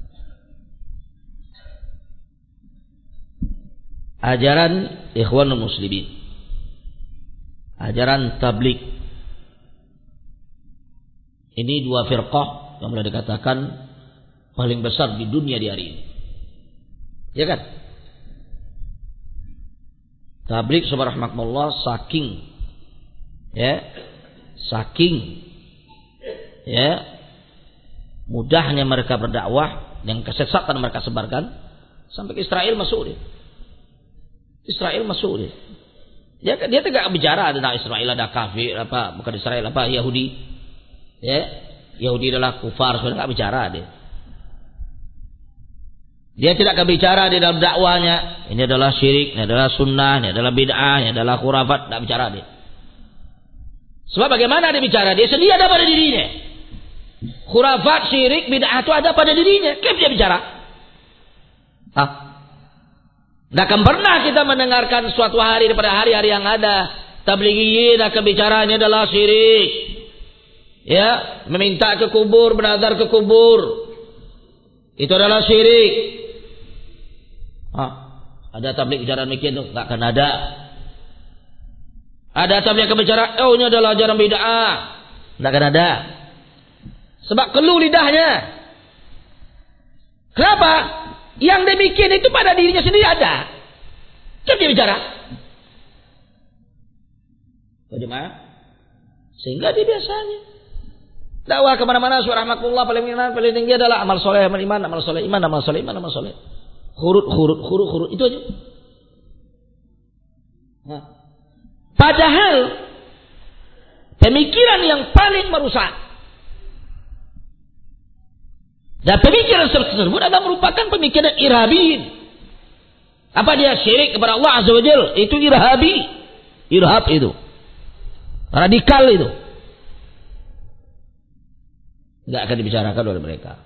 S1: ajaran Ikhwanul Muslimin, ajaran tabligh. Ini dua firqah yang boleh dikatakan paling besar di dunia di hari ini, ya kan? Tabligh subhanallah, saking ya saking ya mudahnya mereka berdakwah, yang kesesatan mereka sebarkan sampai ke Israel masuk dia. Israel masuk dia. Dia dia tidak bicara tentang Israel ada kafir apa, bukan Israel apa Yahudi. Ya, Yahudi adalah kufar, sudah enggak bicara dia. Dia tidak akan bicara di dalam dakwanya, ini adalah syirik, ini adalah sunnah, ini adalah bid'ah, ini adalah khurafat, tidak bicara dia. Sebab bagaimana dia bicara? Dia sendiri ada pada dirinya. Khurafat, syirik, bid'ah itu ada pada dirinya. Kenapa dia bicara? Hah? Tidak akan pernah kita mendengarkan suatu hari daripada hari-hari yang ada tablighiyin akan bicara ini adalah syirik. Ya, meminta ke kubur, bernazar ke kubur, itu adalah syirik. Hah? Ada tabligh bicara demikian tuh? Tidak akan ada. Ada tabligh yang bicara, oh ini adalah ajaran bid'ah. Tidak akan ada. Sebab keluh lidahnya. Kenapa? Yang demikian itu pada dirinya sendiri ada. Kenapa dia bicara? Bagaimana? Sehingga dia biasanya dakwah kemana-mana, surah rahmatullah paling tinggi, paling tinggi adalah amal soleh, amal iman, amal soleh, iman, amal soleh, iman, amal soleh. Khurut, khurut, khurut, khurut. Itu aja. Nah. Padahal pemikiran yang paling merusak dan pemikiran tersebut adalah merupakan pemikiran irhabiyin. Apa dia? Syirik kepada Allah Azza wa Jalla. Itu irhabi. Irhab itu. Radikal itu. Tidak akan dibicarakan oleh mereka.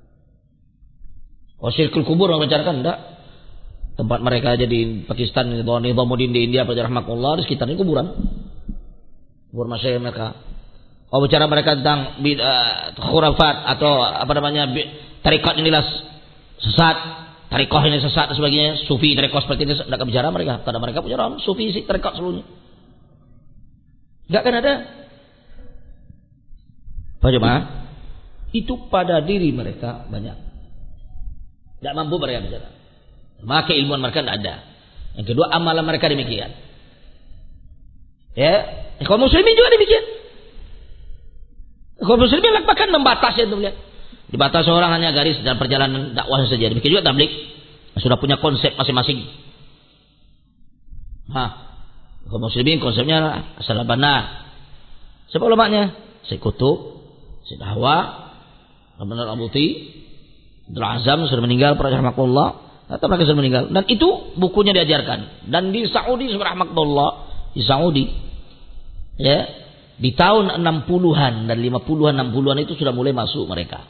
S1: Oh, syirkul kubur orang bicarakan? Tidak. Tempat mereka aja di Pakistan, di Nizamuddin di India, pada rahmatullah, di sekitarnya kuburan. Kubur masyayikh mereka. Oh, bicara mereka tentang bid'ah, khurafat atau apa namanya, tarekat inilah sesat, tarekat ini sesat dan sebagainya, sufi tarekat seperti ini, tidak akan bicara mereka. Karena mereka punya orang sufi sih tarekat seluruhnya. Tidak akan ada. Pak Jemaah, itu pada diri mereka banyak. Tidak mampu mereka bicara. Maka ilmuwan mereka tidak ada. Yang kedua, amalan mereka demikian. Ya, kaum muslimin juga demikian. Kaum muslimin bahkan membatasi itu lihat. Dibatasi orang hanya garis dan perjalanan dakwah saja. Demikian juga tabligh sudah punya konsep masing-masing. Hah, kaum muslimin konsepnya asal banna. Siapa ulamanya? Syekh Qutb, Syekh Hawa, Abdul Abuti, Abdul Azam sudah meninggal, rahimahullah, atau mereka sudah meninggal. Dan itu bukunya diajarkan. Dan di Saudi, rahimahullah, di Saudi, ya, di tahun enam puluhan dan lima puluhan, enam puluhan itu sudah mulai masuk mereka.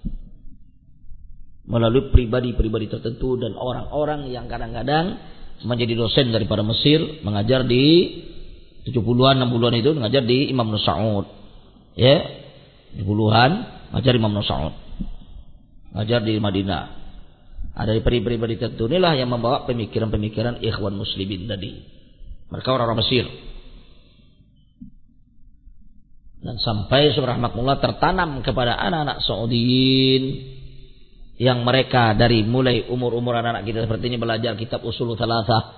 S1: Melalui pribadi-pribadi tertentu dan orang-orang yang kadang-kadang menjadi dosen daripada Mesir, mengajar di tujuh puluhan, enam puluhan itu, mengajar di Imam Saud. Ya, tujuh puluhan, mengajar Imam Saud. Mengajar di Madinah. Ada di pribadi-pribadi tertentu inilah yang membawa pemikiran-pemikiran ikhwan muslimin tadi. Mereka orang-orang Mesir. Dan sampai subhanallah tertanam kepada anak-anak Saudiin yang mereka dari mulai umur-umur anak-anak kita seperti ini belajar kitab usul thalathah,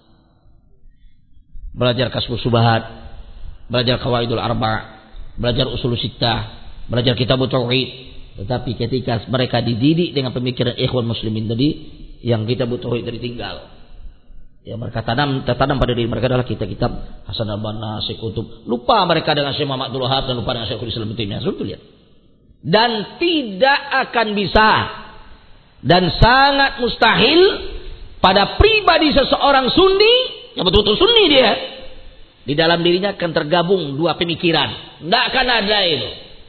S1: belajar kasbus subahat, belajar qawaidul arba', belajar usul sittah, belajar kitab tauhid. Tetapi ketika mereka dididik dengan pemikiran ikhwan muslimin tadi, yang kitab tauhid tadi tinggal. Ya, mereka tanam tertanam pada diri mereka adalah kitab-kitab Hasan al-Banna, Syekh Qutb. Lupa mereka dengan Syekh Muhammad Abdul Wahab dan lupa dengan Syekhul Islam Ibnu Taimiyah. Sudah lihat. Dan tidak akan bisa dan sangat mustahil pada pribadi seseorang Sunni yang betul-betul Sunni dia, di dalam dirinya akan tergabung dua pemikiran. Tidak akan ada itu.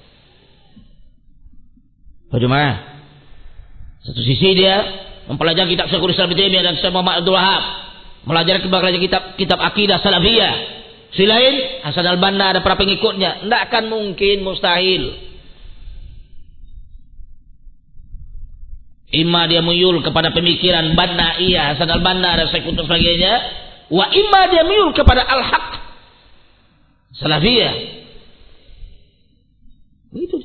S1: Bagaimana? Satu sisi dia mempelajari kitab Syekhul Islam Ibnu Taimiyah dan Syekh Muhammad Abdul Wahab, mempelajari kitab kitab akidah salafiyah. Si lain Hasan al-Banna ada para pengikutnya. Tidak akan mungkin, mustahil. Imma dia muyul kepada pemikiran Banna, iya, Hasan al-Banna dan Syekh Qutb sebagainya. Wa imma dia muyul kepada al-haq, salafiyah. Itu.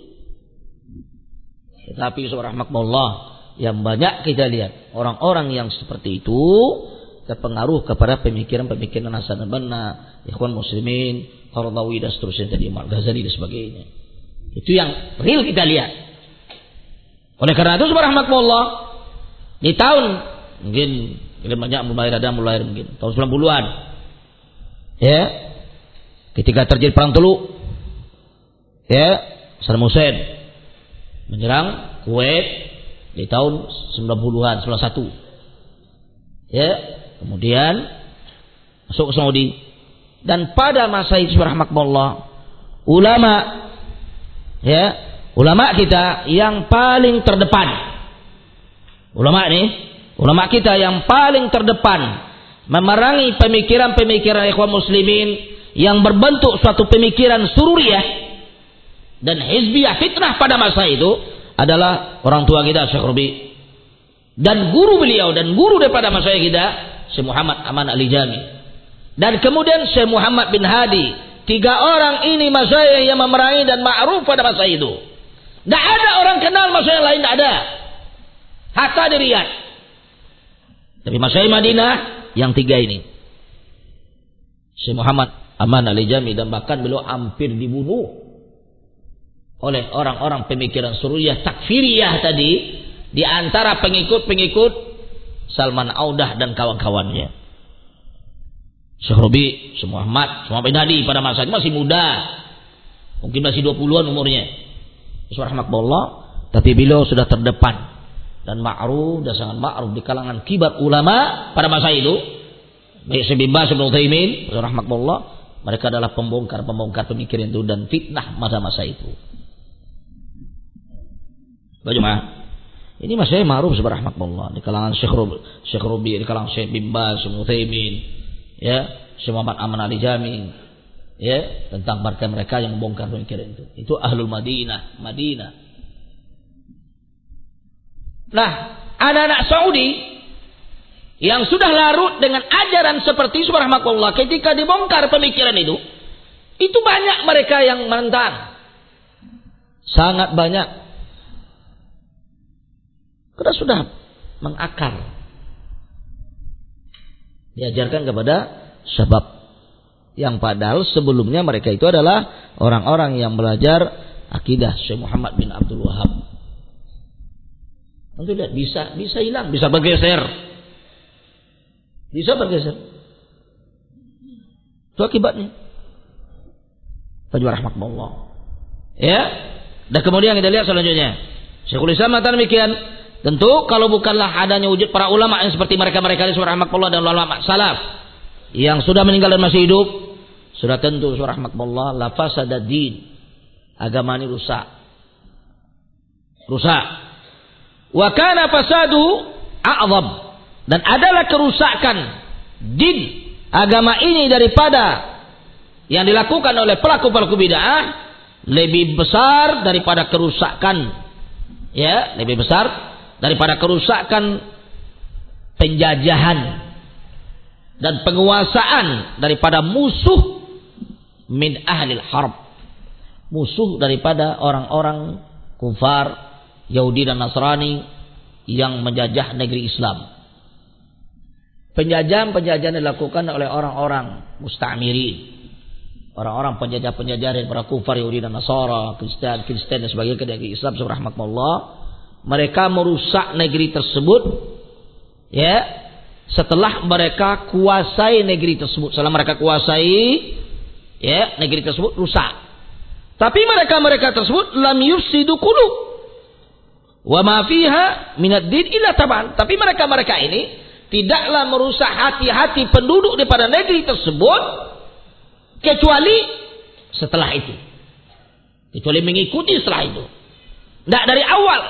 S1: Tetapi subhanallah, yang banyak kita lihat orang-orang yang seperti itu terpengaruh kepada pemikiran-pemikiran Hasan al-Banna, ikhwan muslimin, Qaradawi dan seterusnya tadi, Umar Ghazali dan sebagainya. Itu yang real kita lihat. Oleh karena itu subhanallah, di tahun mungkin mungkin banyak mulai ada mulai mungkin tahun sembilan puluhan, ya, ketika terjadi perang Teluk, ya, Saddam Hussein menyerang Kuwait di tahun sembilan puluhan, sembilan puluh satu, ya, kemudian masuk ke Saudi. Dan pada masa itu subhanallah, ulama, ya, ulama kita yang paling terdepan, ulama ini, ulama kita yang paling terdepan memerangi pemikiran-pemikiran ikhwan muslimin yang berbentuk suatu pemikiran sururiyah dan hizbiyah fitnah pada masa itu adalah orang tua kita Syekh Rabi, dan guru beliau dan guru daripada masa kita Syekh Muhammad Aman Al-Jami, dan kemudian Syekh Muhammad bin Hadi. Tiga orang ini masyayikh yang memerangi dan ma'ruf pada masa itu. Tidak ada orang kenal masyayikh lain, tidak ada. Hatta di Riyadh. Tapi masyayikh Madinah yang tiga ini, Syekh Muhammad Aman Al-Jami, dan bahkan beliau hampir dibunuh oleh orang-orang pemikiran sururiyah takfiriyah tadi, di antara pengikut-pengikut Salman Audah dan kawan-kawannya. Syekh Rabi, Syekh Muhammad, Syekh Muhammad bin Hadi pada masa itu masih muda, mungkin masih dua puluhan umurnya. Subhanallah, tapi beliau sudah terdepan dan ma'ruf dan sangat ma'ruf di kalangan kibar ulama pada masa itu. Baik Syekh bin Baz, Ibnu Utsaimin, rahmatullah, mereka adalah pembongkar-pembongkar pemikiran itu dan fitnah pada masa itu. Bagaimana? Ini masih ma'ruf subhanallah di kalangan Syekh Rabi, Syekh Rabi, di kalangan Syekh bin Baz, Ibnu Utsaimin, ya, Syekh Muhammad Aman Al-Jami, ya, tentang mereka mereka yang membongkar pemikiran itu. Itu ahlul Madinah, Madinah. Nah, anak-anak Saudi yang sudah larut dengan ajaran seperti subhanallah, ketika dibongkar pemikiran itu, itu banyak mereka yang menentang, sangat banyak, karena sudah mengakar Diajarkan kepada syabab. Yang padahal sebelumnya mereka itu adalah orang-orang yang belajar akidah Syekh Muhammad bin Abdul Wahab. Tentu lihat bisa bisa hilang, bisa bergeser. Bisa bergeser. Itu akibatnya. Fajwa rahmatullah. Ya. Dan kemudian kita lihat selanjutnya. Syekhul Islam mengatakan demikian. Tentu kalau bukanlah adanya wujud para ulama yang seperti mereka-mereka ini rahmatullah dan ulama salaf yang sudah meninggal dan masih hidup, sudah tentu rahmatullah la fasada din. Agama ini rusak. Rusak. Wa kana fasadu a'zam. Dan adalah kerusakan din agama ini daripada yang dilakukan oleh pelaku-pelaku bid'ah lebih besar daripada kerusakan, ya, lebih besar daripada kerusakan penjajahan dan penguasaan daripada musuh min ahlil harb, musuh daripada orang-orang kufar Yahudi dan Nasrani yang menjajah negeri Islam. Penjajahan-penjajahan dilakukan oleh orang-orang musta'mirin, orang-orang penjajah-penjajah dari para kufar Yahudi dan Nasara, Kristen, Kristen dan sebagainya ke negeri Islam subhanallah. Mereka merusak negeri tersebut, ya, setelah mereka kuasai negeri tersebut. Setelah mereka kuasai, ya, negeri tersebut rusak. Tapi mereka-mereka tersebut lam yufsidu qulub wa ma fiha minad din illa taban. Tapi mereka-mereka ini tidaklah merusak hati-hati penduduk daripada negeri tersebut kecuali setelah itu. Kecuali mengikuti setelah itu. Tidak dari awal.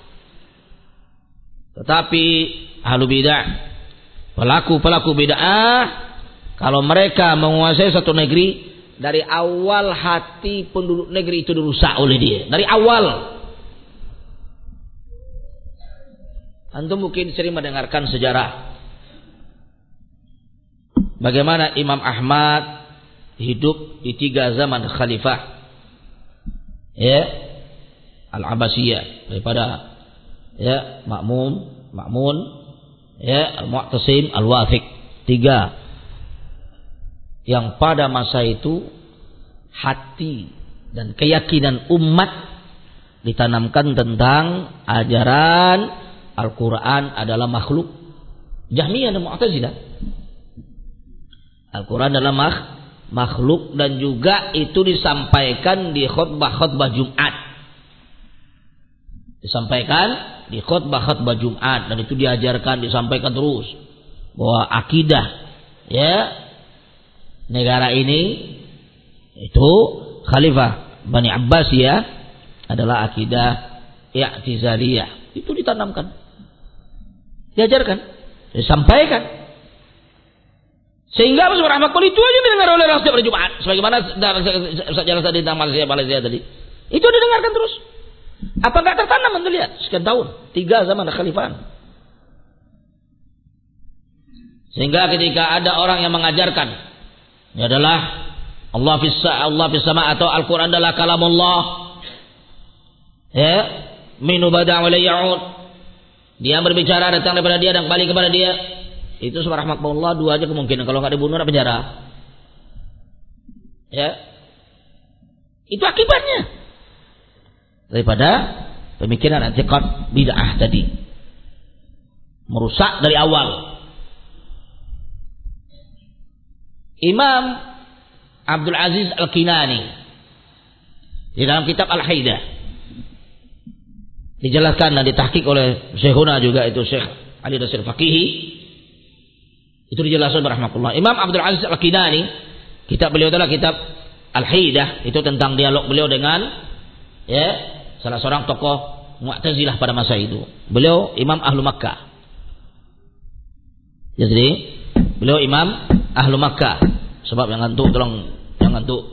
S1: Tetapi ahlu bid'ah, pelaku-pelaku bid'ah, kalau mereka menguasai satu negeri, dari awal hati penduduk negeri itu dirusak oleh dia. Dari awal. Antum mungkin sering mendengarkan sejarah bagaimana Imam Ahmad hidup di tiga zaman khalifah, ya, Al-Abbasiyah, daripada, ya, Ma'mun, Ma'mun, ya, Al-Mu'tasim, Al-Wathiq, tiga yang pada masa itu hati dan keyakinan umat ditanamkan tentang ajaran Al-Quran adalah makhluk. Jahmiyah dan Mu'tazilah. Al-Quran adalah makhluk. makhluk dan juga itu disampaikan di khutbah-khutbah Jumat. Disampaikan di khutbah-khutbah Jumat dan itu diajarkan, disampaikan terus bahwa akidah, ya, negara ini itu Khalifah Bani Abbasiyah adalah akidah I'tizaliyah. Itu ditanamkan, diajarkan, disampaikan. Sehingga Rasul rahmatullah itu aja didengar oleh Rasul pada Jumat. Sebagaimana jalan tadi tentang Malaysia, Malaysia tadi. Itu didengarkan terus. Apa enggak tertanam Anda lihat? Sekian tahun. Tiga zaman kekhalifahan. Sehingga ketika ada orang yang mengajarkan, ini adalah Allah fis Allah fis sama atau Al-Quran adalah kalamullah. Ya. Minu bada' wa la ya'ud. Dia berbicara datang daripada dia dan kembali kepada dia. Itu subhanallah dua aja kemungkinan. Kalau nggak dibunuh ada penjara. Ya. Itu akibatnya daripada pemikiran i'tiqad bid'ah tadi. Merusak dari awal. Imam Abdul Aziz Al-Kinani di dalam kitab Al-Haidah dijelaskan dan ditahqiq oleh Syekhuna juga itu Syekh Ali Dasir Faqihi. Itu dijelaskan rahmatullah. Imam Abdul Aziz Al-Kinani, kitab beliau adalah kitab Al-Haidah, itu tentang dialog beliau dengan, ya, salah seorang tokoh Mu'tazilah pada masa itu. Beliau Imam Ahlu Makkah. Jadi beliau Imam Ahlu Makkah. Sebab yang ngantuk tolong yang ngantuk.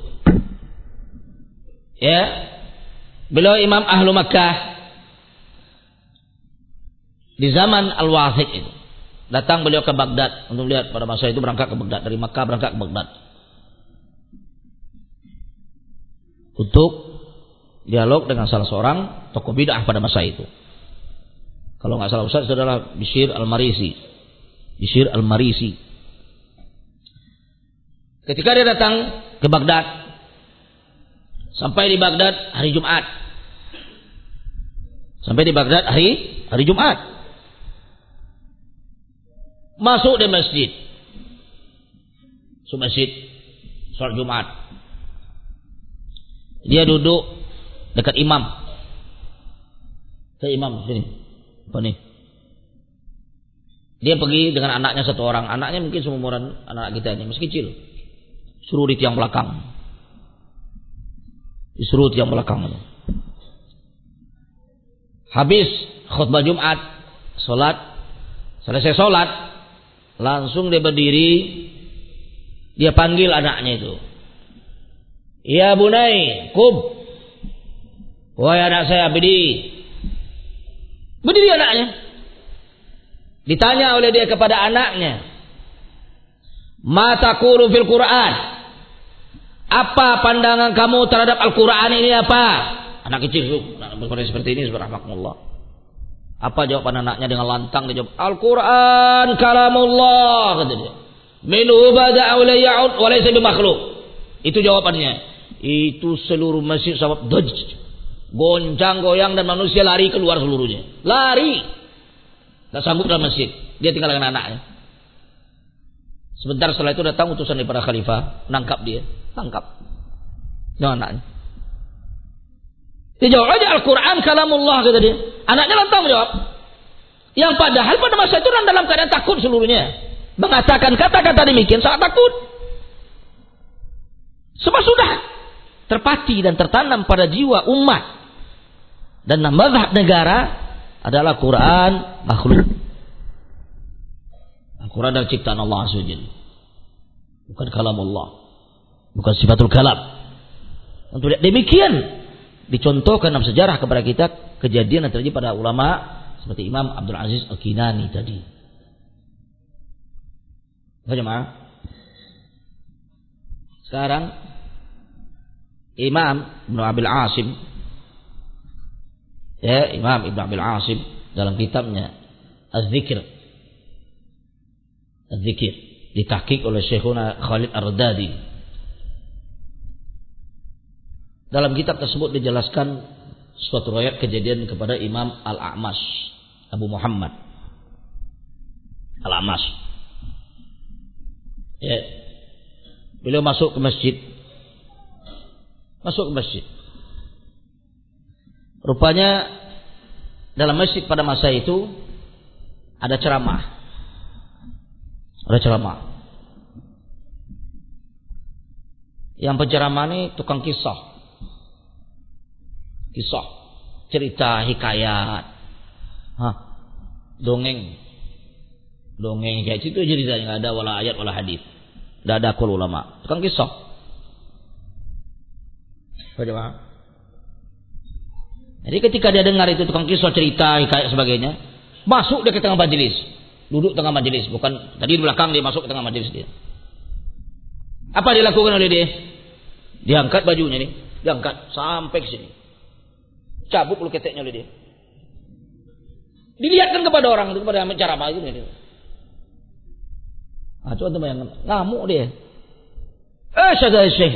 S1: Ya. Beliau Imam Ahlu Makkah di zaman Al-Wathiq itu. Datang beliau ke Baghdad untuk lihat pada masa itu, berangkat ke Baghdad dari Makkah, berangkat ke Baghdad untuk dialog dengan salah seorang tokoh bid'ah pada masa itu. Kalau nggak salah Ustaz, itu adalah Bishr Al-Marisi. Bishr Al-Marisi. Ketika dia datang ke Baghdad, sampai di Baghdad hari Jumat. Sampai di Baghdad hari hari Jumat. Masuk di masjid. Masuk masjid, salat Jumat. Dia duduk dekat imam. Ke imam sini. Apa nih? Dia pergi dengan anaknya satu orang. Anaknya mungkin seumuran anak kita ini, masih kecil. Suruh di tiang belakang. Disuruh tiang belakang. Habis khutbah Jumat, solat, selesai solat, langsung dia berdiri, dia panggil anaknya itu. Ya bunai, kum. Wahai anak saya, berdiri. Berdiri anaknya. Ditanya oleh dia kepada anaknya, ma taqulu fil Quran? Apa pandangan kamu terhadap Al-Quran ini apa? Anak kecil itu, berkata seperti ini, subhanallah. Apa jawaban anaknya dengan lantang? Dia jawab, Al-Quran kalamullah, kata dia. Minhu bada'a wa la ya'ud wa laysa bimakhluq. Itu jawabannya. Itu seluruh masjid sahabat doj, goncang goyang dan manusia lari keluar seluruhnya. Lari. Tak sanggup dalam masjid. Dia tinggal dengan anaknya. Sebentar setelah itu datang utusan daripada khalifah, menangkap dia, tangkap dengan anaknya. Dia jawab aja Al-Quran kalamullah, kata dia. Anaknya lantang menjawab. Yang padahal pada masa itu orang dalam keadaan takut seluruhnya. Mengatakan kata-kata demikian sangat takut. Sebab sudah terpati dan tertanam pada jiwa umat dan mazhab negara adalah Quran makhluk. Al-Quran adalah ciptaan Allah Azza wa Jalla. Bukan kalam Allah. Bukan sifatul kalam. Untuk demikian dicontohkan dalam sejarah kepada kita kejadian yang terjadi pada ulama seperti Imam Abdul Aziz Al-Kinani tadi. Bagaimana? Sekarang Imam Ibn Abil Asim, ya, Imam Ibn Abil Asim dalam kitabnya Az-Zikr, Az-Zikr ditahqiq oleh Syekhuna Khalid Ar-Radadi. Dalam kitab tersebut dijelaskan suatu riwayat kejadian kepada Imam Al-A'mash, Abu Muhammad Al-A'mash. Ya, beliau masuk ke masjid, masuk ke masjid. Rupanya dalam masjid pada masa itu ada ceramah. Ada ceramah. Yang penceramah ini tukang kisah. Kisah, cerita, hikayat. Hah, dongeng. Dongeng kayak itu ceritanya, enggak ada wala ayat wala hadis. Enggak ada qaul ulama. Tukang kisah. Bagaimana? Jadi ketika dia dengar itu tukang kisah, cerita, hikayat sebagainya, masuk dia ke tengah majelis, duduk tengah majelis, bukan tadi di belakang, dia masuk ke tengah majelis dia. Apa dilakukan oleh dia? Diangkat bajunya nih, diangkat sampai ke sini, cabut bulu keteknya oleh dia, dilihatkan kepada orang itu, kepada ceramah itu nih. Ah, coba teman yang ngamuk dia. Eh, syahada syekh.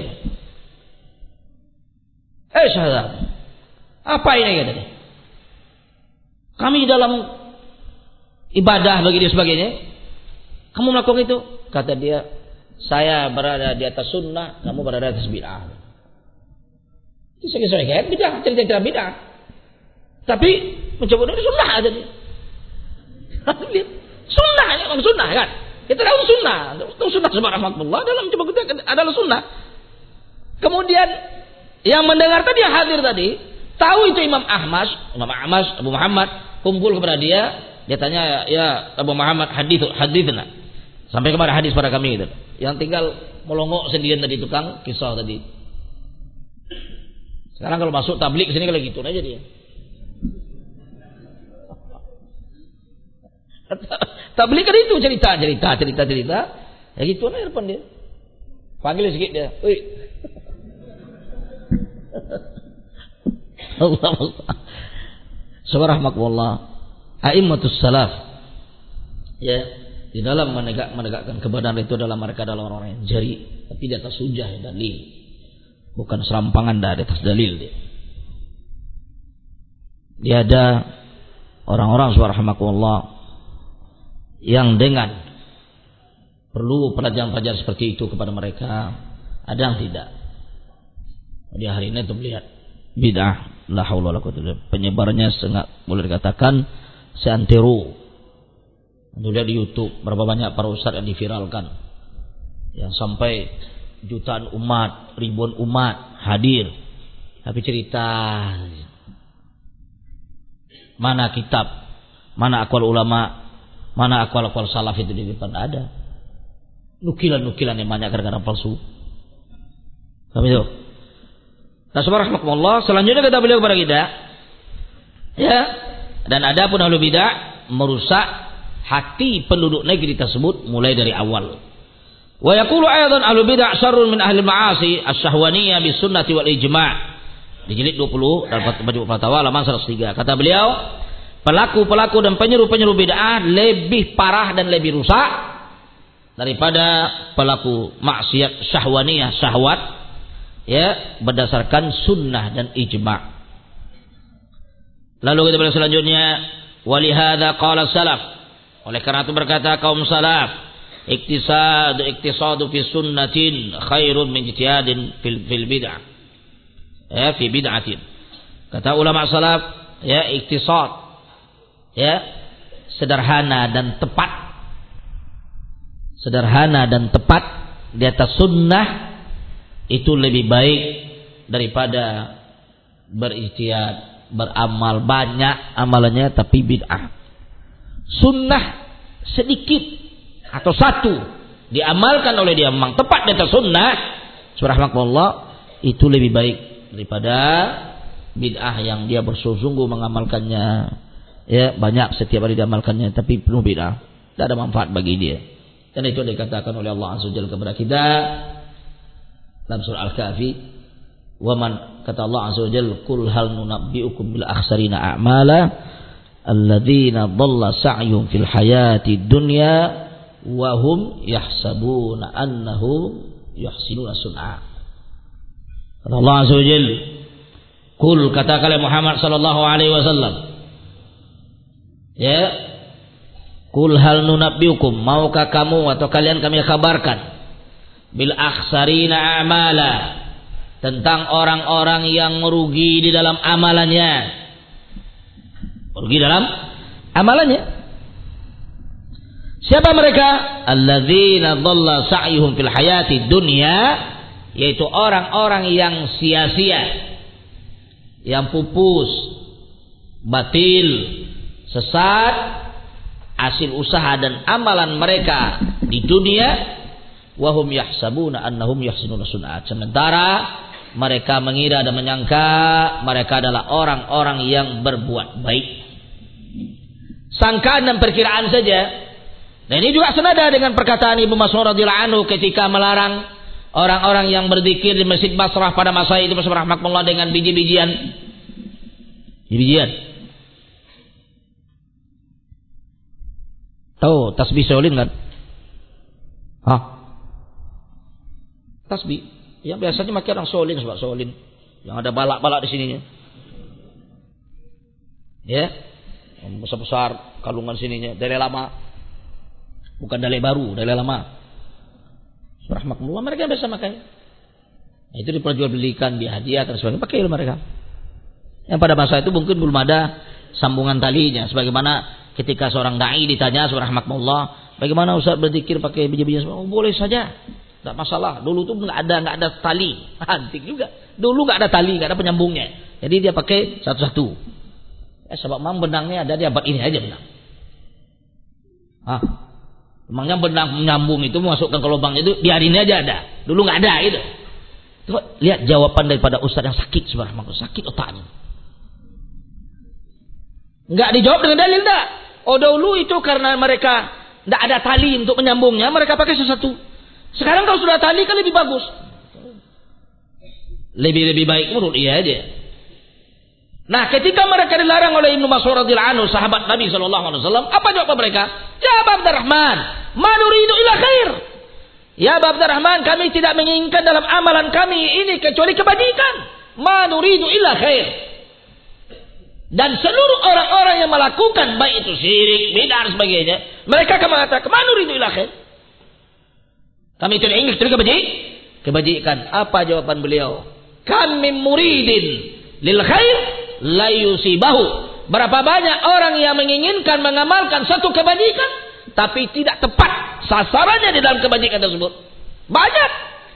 S1: Eh, syahada. Apa ini kata dia? Kami dalam ibadah bagi dia sebagainya. Kamu melakukan itu? Kata dia, saya berada di atas sunnah, kamu berada di atas bid'ah. Itu sesuai kan? Bid'ah, cerita-cerita bid'ah. Tapi mencoba dari sunnah aja dia. Sunnah, memang sunnah kan? Kita tahu sunnah, tahu sunnah subhanallah dalam coba kita adalah sunnah. Kemudian yang mendengar tadi, yang hadir tadi, tahu itu Imam Ahmad, Imam Ahmad, Abu Muhammad kumpul kepada dia, dia tanya, ya Abu Muhammad hadits haditsna. Sampai kemana hadis pada kami itu. Yang tinggal melongok sendirian tadi tukang kisah tadi. Sekarang kalau masuk tablik sini kalau gitu aja dia. Tablik kan itu cerita, cerita, cerita, cerita. Ya gitu aja depan dia. Panggil sikit dia. Oi. Allah Allah. Subhanallah. A'immatus salaf. Ya, Di dalam menegak, menegakkan kebenaran itu adalah mereka adalah orang-orang yang jari, tapi di atas hujah dalil, bukan serampangan dari atas dalil dia. Dia ada orang-orang subhanallah yang dengan perlu pelajaran-pelajaran seperti itu kepada mereka, ada yang tidak. Di hari ini untuk melihat bid'ah, la haula wala quwwata illa billah, penyebarannya sangat boleh dikatakan seantero. Sudah di YouTube berapa banyak para ustaz yang diviralkan, yang sampai jutaan umat, ribuan umat hadir, tapi cerita mana kitab, mana aqwal ulama, mana aqwal-aqwal salaf itu di depan ada. Nukilan-nukilan yang banyak gara-gara palsu. Kami itu. Nah, subhanallah, selanjutnya kata beliau kepada kita, ya, dan ada pun ahlu bidah merusak hati penduduk negeri tersebut mulai dari awal. Wa yaqulu aidan ahlu bidah syarrun min ahli ma'asi asy-syahwaniyah bis sunnati wal ijma'. Di jilid dua puluh dalam Majmu' Fatawa halaman seratus tiga. Kata beliau, pelaku-pelaku dan penyeru-penyeru bid'ah lebih parah dan lebih rusak daripada pelaku maksiat syahwaniyah, syahwat, ya, berdasarkan sunnah dan ijma'. Lalu kita beliau selanjutnya, walihada qala salaf, oleh karena itu berkata kaum salaf, iktisad iktisadu fi sunnatin khairun min ijtihadin fil, fil bid'ah, ya, fi bid'atin. Kata ulama salaf, ya, iktisad, ya, sederhana dan tepat, sederhana dan tepat di atas sunnah itu lebih baik daripada berijtihad, beramal banyak amalannya tapi bid'ah. Sunnah sedikit atau satu diamalkan oleh dia memang tepat di atas sunnah, subhanallah, itu lebih baik daripada bid'ah yang dia bersungguh-sungguh mengamalkannya, ya, banyak setiap hari diamalkannya tapi penuh bid'ah, tidak ada manfaat bagi dia. Dan itu dikatakan oleh Allah Azza wa Jalla kepada kita dalam surah Al-Kahfi, wa man, kata Allah Azza wa Jalla, qul hal nunabbiukum bil akhsarina a'mala alladzina dhalla sa'yuhum fil hayati dunya wa hum yahsabuna annahum yuhsinuna sun'a. Kata Allah Azza wa Jalla, qul, katakanlah Muhammad sallallahu alaihi wasallam, ya, qul hal nunabbiukum, maukah kamu atau kalian kami kabarkan, bil akhsarina a'mala, tentang orang-orang yang merugi di dalam amalannya, merugi dalam amalannya. Siapa mereka? Alladzina dhalla sa'yuhum fil hayati dunya, yaitu orang-orang yang sia-sia, yang pupus, batil, sesat hasil usaha dan amalan mereka di dunia, wa hum yahsabuna annahum yuhsinuna sun'at, sementara mereka mengira dan menyangka mereka adalah orang-orang yang berbuat baik. Sangkaan dan perkiraan saja. Dan ini juga senada dengan perkataan Ibnu Mas'ud radhiyallahu anhu ketika melarang orang-orang yang berzikir di Masjid Basrah pada masa itu, rahmatullah, dengan biji-bijian. Biji-bijian. Tahu tasbih Shaolin kan? Hah? Tasbih yang biasanya pakai orang Shaolin, sebab Shaolin yang ada balak-balak di sininya. Ya. Besar-besar kalungan sininya, dalil lama, bukan dalil baru, dalil lama. Rahmatullah, mereka biasa pakai. Nah, itu diperjualbelikan, dihadiah dan sebagainya, pakai mereka. Yang pada masa itu mungkin belum ada sambungan talinya, sebagaimana ketika seorang dai ditanya, rahmatullah, bagaimana Ustaz berzikir pakai biji-bijian? Oh, boleh saja, tidak masalah. Dulu tuh nggak ada nggak ada tali, antik juga. Dulu nggak ada tali, nggak ada penyambungnya, jadi dia pakai satu-satu. Ya, sebab memang benangnya ada di abad ini aja benang. Ah, memangnya benang menyambung itu memasukkan ke lubang itu di hari ini aja ada. Dulu nggak ada itu. Coba lihat jawaban daripada ustaz yang sakit, subhanallah, sakit otaknya. Nggak dijawab dengan dalil enggak. Oh, dahulu itu karena mereka nggak ada tali untuk menyambungnya, mereka pakai sesuatu. Sekarang kalau sudah tali kan lebih bagus. Lebih-lebih baik menurut dia aja. Nah, ketika mereka dilarang oleh Ibnu Mas'ud radhiyallahu anhu, sahabat Nabi sallallahu alaihi wasallam, apa jawab mereka? Jawab Abdurrahman, ma nuridu illa khair. Ya Aba Abdurrahman, kami tidak menginginkan dalam amalan kami ini kecuali kebajikan. Ma nuridu illa khair. Dan seluruh orang-orang yang melakukan baik itu syirik, bid'ah dan sebagainya, mereka akan mengatakan ma nuridu illa khair. Kami tidak ingin kecuali kebajikan. Kebajikan. Apa jawaban beliau? Kam min muridin lil khair la yusibahu. Berapa banyak orang yang menginginkan mengamalkan satu kebajikan tapi tidak tepat sasarannya di dalam kebajikan tersebut. Banyak.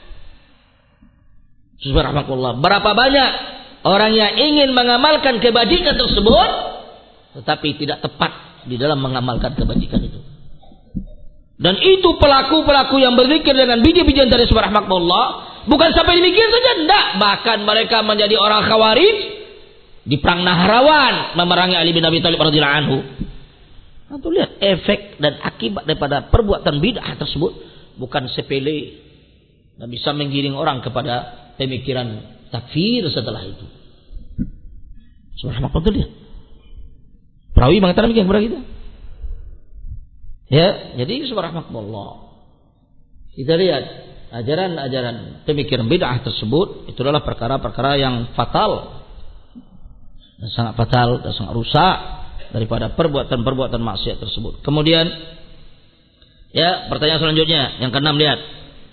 S1: Subhanallah. Berapa banyak orang yang ingin mengamalkan kebajikan tersebut tetapi tidak tepat di dalam mengamalkan kebajikan itu. Dan itu pelaku-pelaku yang berzikir dengan biji-bijian dari subhanallah, bukan sampai demikian saja, tidak. Bahkan mereka menjadi orang khawarij di perang Nahrawan memerangi Ali bin Abi Thalib radhiyallahu anhu. Nah, tuh lihat efek dan akibat daripada perbuatan bid'ah tersebut bukan sepele dan bisa menggiring orang kepada pemikiran takfir setelah itu. Subhanallah, tuh lihat. Perawi mengatakan demikian kepada kita. Ya, jadi subhanallah. Kita lihat ajaran-ajaran pemikiran bid'ah tersebut itu adalah perkara-perkara yang fatal. Dan sangat fatal dan sangat rusak daripada perbuatan-perbuatan maksiat tersebut. Kemudian, ya, pertanyaan selanjutnya yang keenam, lihat.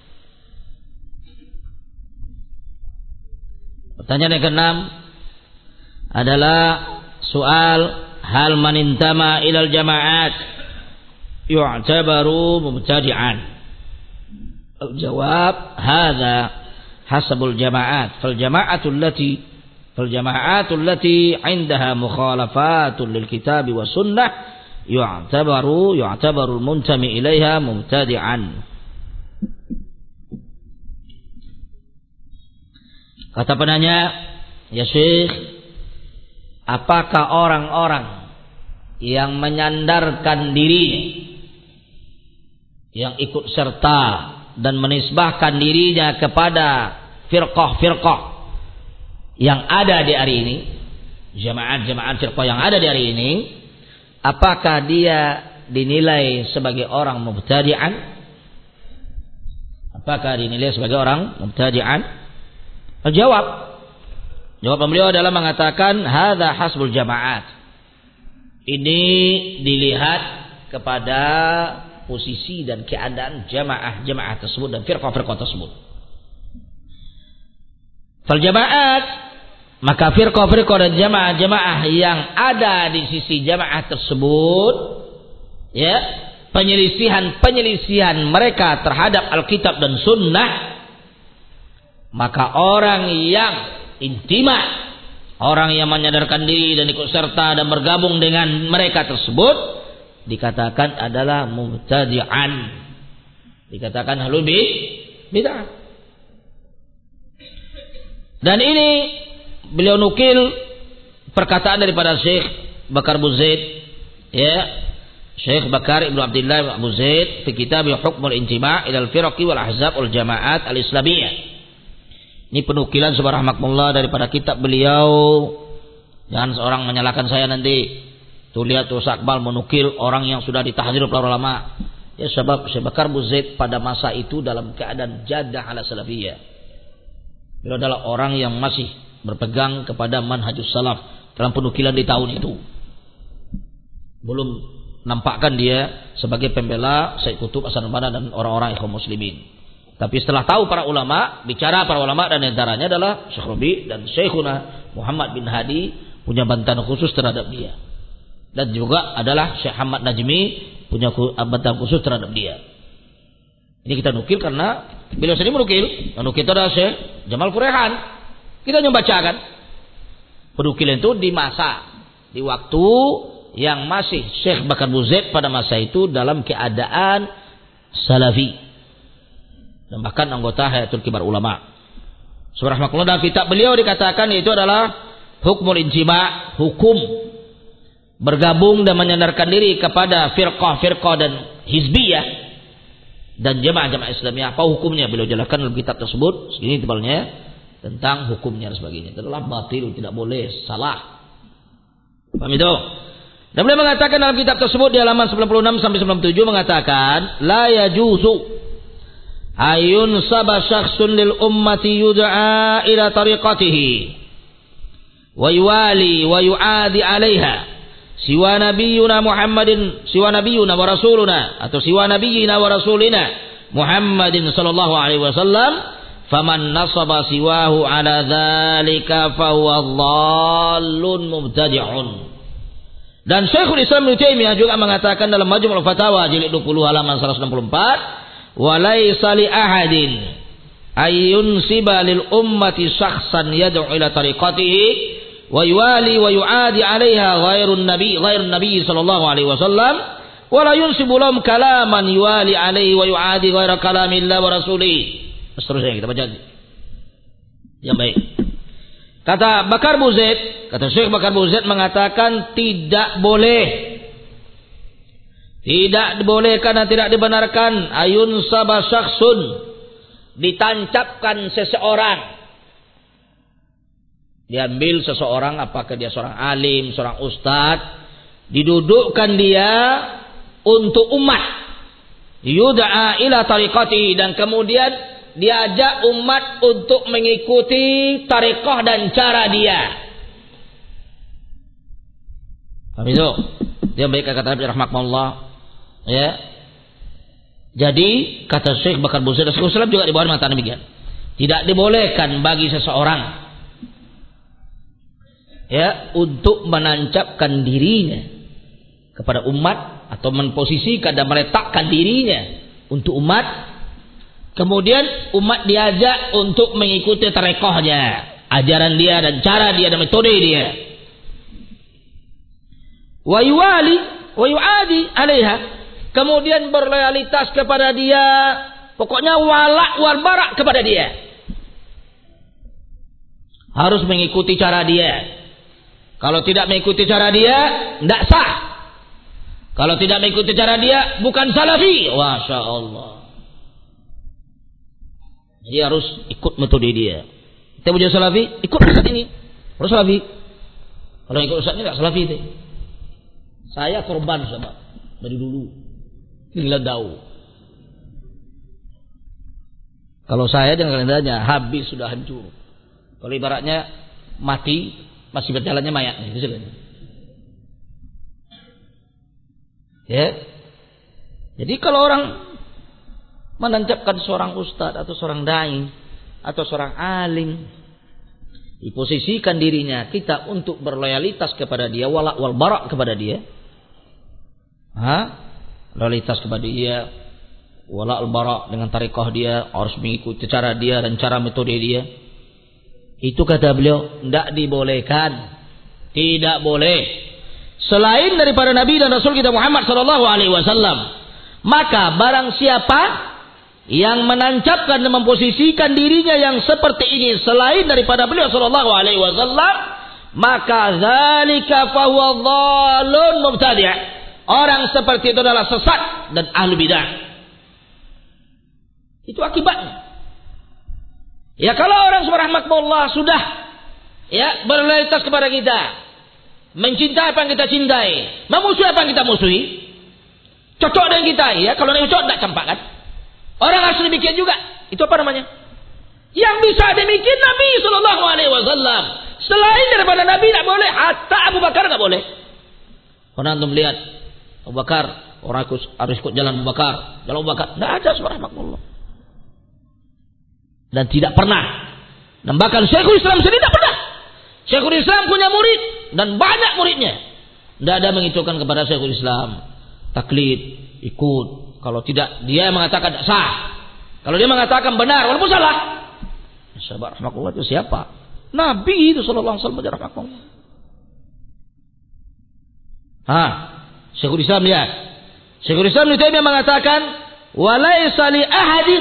S1: Pertanyaan yang keenam adalah soal hal man intama ilal jama'at yu'tabaru mubtadi'an. Al-jawab hadza hasabul jama'at. Fal jama'atul lati فالجماعات التي عندها مخالفات للكتاب والسنة يعتبر يعتبر المنتمي إليها مبتدعا. Kata penanya, ya Syekh, apakah orang-orang yang menyandarkan dirinya, yang ikut serta dan menisbahkan dirinya kepada firqah-firqah yang ada di hari ini, jamaah-jamaah firqah yang ada di hari ini, apakah dia dinilai sebagai orang mubtadi'an? Apakah dinilai sebagai orang mubtadi'an? Jawab. Jawaban beliau adalah mengatakan hadza hasbul jama'at. Ini dilihat kepada posisi dan keadaan jamaah-jamaah tersebut dan firqah-firqah tersebut. Fal jama'at, maka firqah-firqah dan jamaah-jamaah yang ada di sisi jamaah tersebut, ya, penyelisihan-penyelisihan mereka terhadap Alkitab dan Sunnah, maka orang yang intima, orang yang menyadarkan diri dan ikut serta dan bergabung dengan mereka tersebut dikatakan adalah mubtadi'an, dikatakan ahlul bid'ah. Dan ini beliau nukil perkataan daripada Syekh Bakar Abu Zaid, ya, Syekh Bakar Ibnu Abdullah Abu Zaid fi kitab Hukmul Intima' ilal Firaqi wal Ahzab wal Jama'at al-Islamiyah. Ini penukilan subhanallah daripada kitab beliau. Jangan seorang menyalahkan saya nanti. Tuh lihat tuh Sakbal menukil orang yang sudah ditahdzir oleh para ulama. Ya, sebab Syekh Bakar Abu Zaid pada masa itu dalam keadaan jadah ala salafiyah. Beliau adalah orang yang masih berpegang kepada manhajus salaf dalam penukilan di tahun itu. Belum nampakkan dia sebagai pembela Sayyid Qutb Hasanuddin dan orang-orang ikhwan muslimin. Tapi setelah tahu para ulama, bicara para ulama dan antaranya adalah Syekh Rabi dan Syekhuna Muhammad bin Hadi punya bantahan khusus terhadap dia. Dan juga adalah Syekh Ahmad Najmi punya bantahan khusus terhadap dia. Ini kita nukil karena beliau sendiri menukil. Menukil itu adalah Syekh Jamal Furehan. Kita hanya bacakan. Penukilan itu di masa, di waktu yang masih Syekh Bakar Abu Zaid pada masa itu dalam keadaan salafi. Dan bahkan anggota Hayatul Kibar Ulama. Subhanallah, dalam kitab beliau dikatakan itu adalah hukmul injima, hukum bergabung dan menyandarkan diri kepada firqah-firqah dan hizbiyah dan jamaah-jamaah Islamiyah. Apa hukumnya? Beliau jelaskan dalam kitab tersebut, segini tebalnya, tentang hukumnya dan sebagainya. Itu adalah batil, tidak boleh, salah. Paham itu? Dan beliau mengatakan dalam kitab tersebut di halaman sembilan puluh enam sampai sembilan puluh tujuh mengatakan la yajuzu ayun saba syakhsun lil ummati yud'a ila tariqatihi wa yuwali wa yu'adi 'alaiha siwa nabiyyuna Muhammadin siwa nabiyyuna wa rasuluna atau siwa nabiyyina wa rasulina Muhammadin sallallahu alaihi wasallam faman nasaba siwahu 'ala dzalika fa huwa dhallun mubtadi'un. Dan Syekhul Islam Ibnu Taimiyah juga mengatakan dalam Majmu' al-Fatawa jilid dua puluh halaman seratus enam puluh empat, "Wa laisa li ahadin ayyun siba lil ummati syakhsan yad'u ila tariqatihi wa yuwali wa yu'adi 'alaiha ghairun nabi ghairun nabi sallallahu alaihi wasallam wa la yunsibu lahum kalaman yuwali 'alaihi wa yu'adi ghaira kalamillah wa rasulih." Seterusnya kita baca. Yang baik. Kata Bakar Bu Zaid, kata Syekh Bakar Bu Zaid mengatakan tidak boleh. Tidak dibolehkan dan tidak dibenarkan ayun sabah syakhsun, ditancapkan seseorang. Diambil seseorang, apakah dia seorang alim, seorang ustadz, didudukkan dia untuk umat. Yud'a ila tariqati, dan kemudian diajak umat untuk mengikuti tarekat dan cara dia. Paham itu? Dia baik kata Nabi rahmatullah. Ya. Jadi kata Syekh Bakar Bu Zaid As-Salam juga di bawah mata demikian. Tidak dibolehkan bagi seseorang ya untuk menancapkan dirinya kepada umat atau memposisikan dan meletakkan dirinya untuk umat. Kemudian umat diajak untuk mengikuti tarekohnya, ajaran dia dan cara dia dan metode dia. Wa yuwali wa yu'adi 'alaiha, kemudian berloyalitas kepada dia, pokoknya wala wal bara kepada dia. Harus mengikuti cara dia. Kalau tidak mengikuti cara dia, tidak sah. Kalau tidak mengikuti cara dia, bukan salafi. Masya Allah. Dia harus ikut metode dia. Kita punya salafi, ikut ustaz ini. Harus salafi. Kalau ikut ustaz ini tidak salafi itu. Saya korban sama dari dulu. Gila dau. Kalau saya dengan kalendanya habis sudah hancur. Kalau ibaratnya mati masih berjalannya mayat. Ya. Jadi kalau orang menancapkan seorang ustadz atau seorang dai atau seorang alim, diposisikan dirinya kita untuk berloyalitas kepada dia, wala wal bara kepada dia, ha? Loyalitas kepada dia, wala wal bara dengan tarekat dia, harus mengikuti cara dia dan cara metode dia. Itu kata beliau tidak dibolehkan, tidak boleh selain daripada Nabi dan Rasul kita Muhammad sallallahu alaihi wasallam. Maka barang siapa yang menancapkan dan memposisikan dirinya yang seperti ini selain daripada beliau sallallahu alaihi wasallam, maka zalika fa huwa dhalun mubtadi'. Orang seperti itu adalah sesat dan ahli bidah. Itu akibatnya. Ya kalau orang subhanallah sudah ya berloyalitas kepada kita, mencintai apa yang kita cintai, memusuhi apa yang kita musuhi, cocok dengan kita, ya kalau tidak cocok tidak campak kan? Orang harus demikian juga. Itu apa namanya? Yang bisa demikian Nabi sallallahu alaihi wasallam. Selain daripada Nabi tidak boleh. Hatta Abu Bakar tidak boleh. Kalau antum lihat Abu Bakar, orang harus ikut jalan Abu Bakar. Jalan Abu Bakar tidak ada subhanallah. Dan tidak pernah. Dan bahkan Syekhul Islam sendiri tidak pernah. Syekhul Islam punya murid dan banyak muridnya. Tidak ada mengitukan kepada Syekhul Islam. Taklid, ikut. Kalau tidak, dia mengatakan tidak sah. Kalau dia mengatakan benar, walaupun salah. Sahabat rahmatullah itu siapa? Nabi itu sallallahu alaihi wasallam rahmatullah. Ah, Syekhul Islam lihat. Syekhul Islam itu dia mengatakan walaisa li ahadin,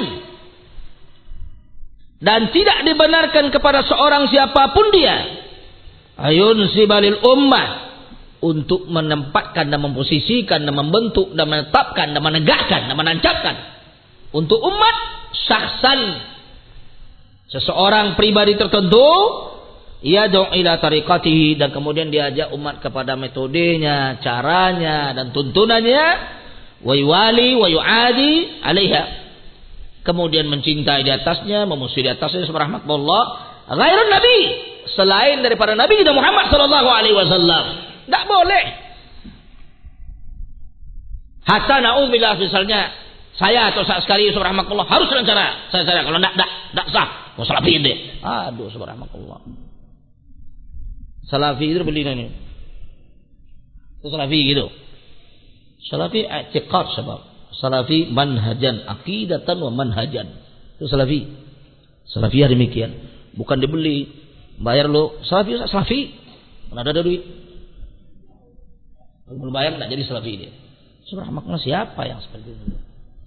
S1: dan tidak dibenarkan kepada seorang siapapun dia ayun sibalil ummah, untuk menempatkan dan memposisikan dan membentuk dan menetapkan dan menegakkan dan menancapkan untuk umat syakhsan, seseorang pribadi tertentu, yad'u ila tariqatihi, dan kemudian diajak umat kepada metodenya, caranya dan tuntunannya, wa yuwali wa yu'adi 'alaiha, kemudian mencintai di atasnya, memusuhi di atasnya, subhanallah, ghairun nabi, selain daripada Nabi kita Muhammad sallallahu alaihi wasallam. Enggak boleh. Hatta na'udzubillah, misalnya saya atau saat sekali subhanallah harus dengan cara saya saya kalau enggak enggak enggak sah, mau salafiin deh. Aduh subhanallah. Salafi itu beli ini. Itu salafi gitu. Salafi i'tiqad sebab. Salafi manhajan, aqidatan wa manhajan. Itu salafi. Salafiyah demikian. Bukan dibeli, bayar lo salafi, salafi. Mana ada duit. Kalau belum bayar enggak jadi salafi dia. Subhanallah, siapa yang seperti itu?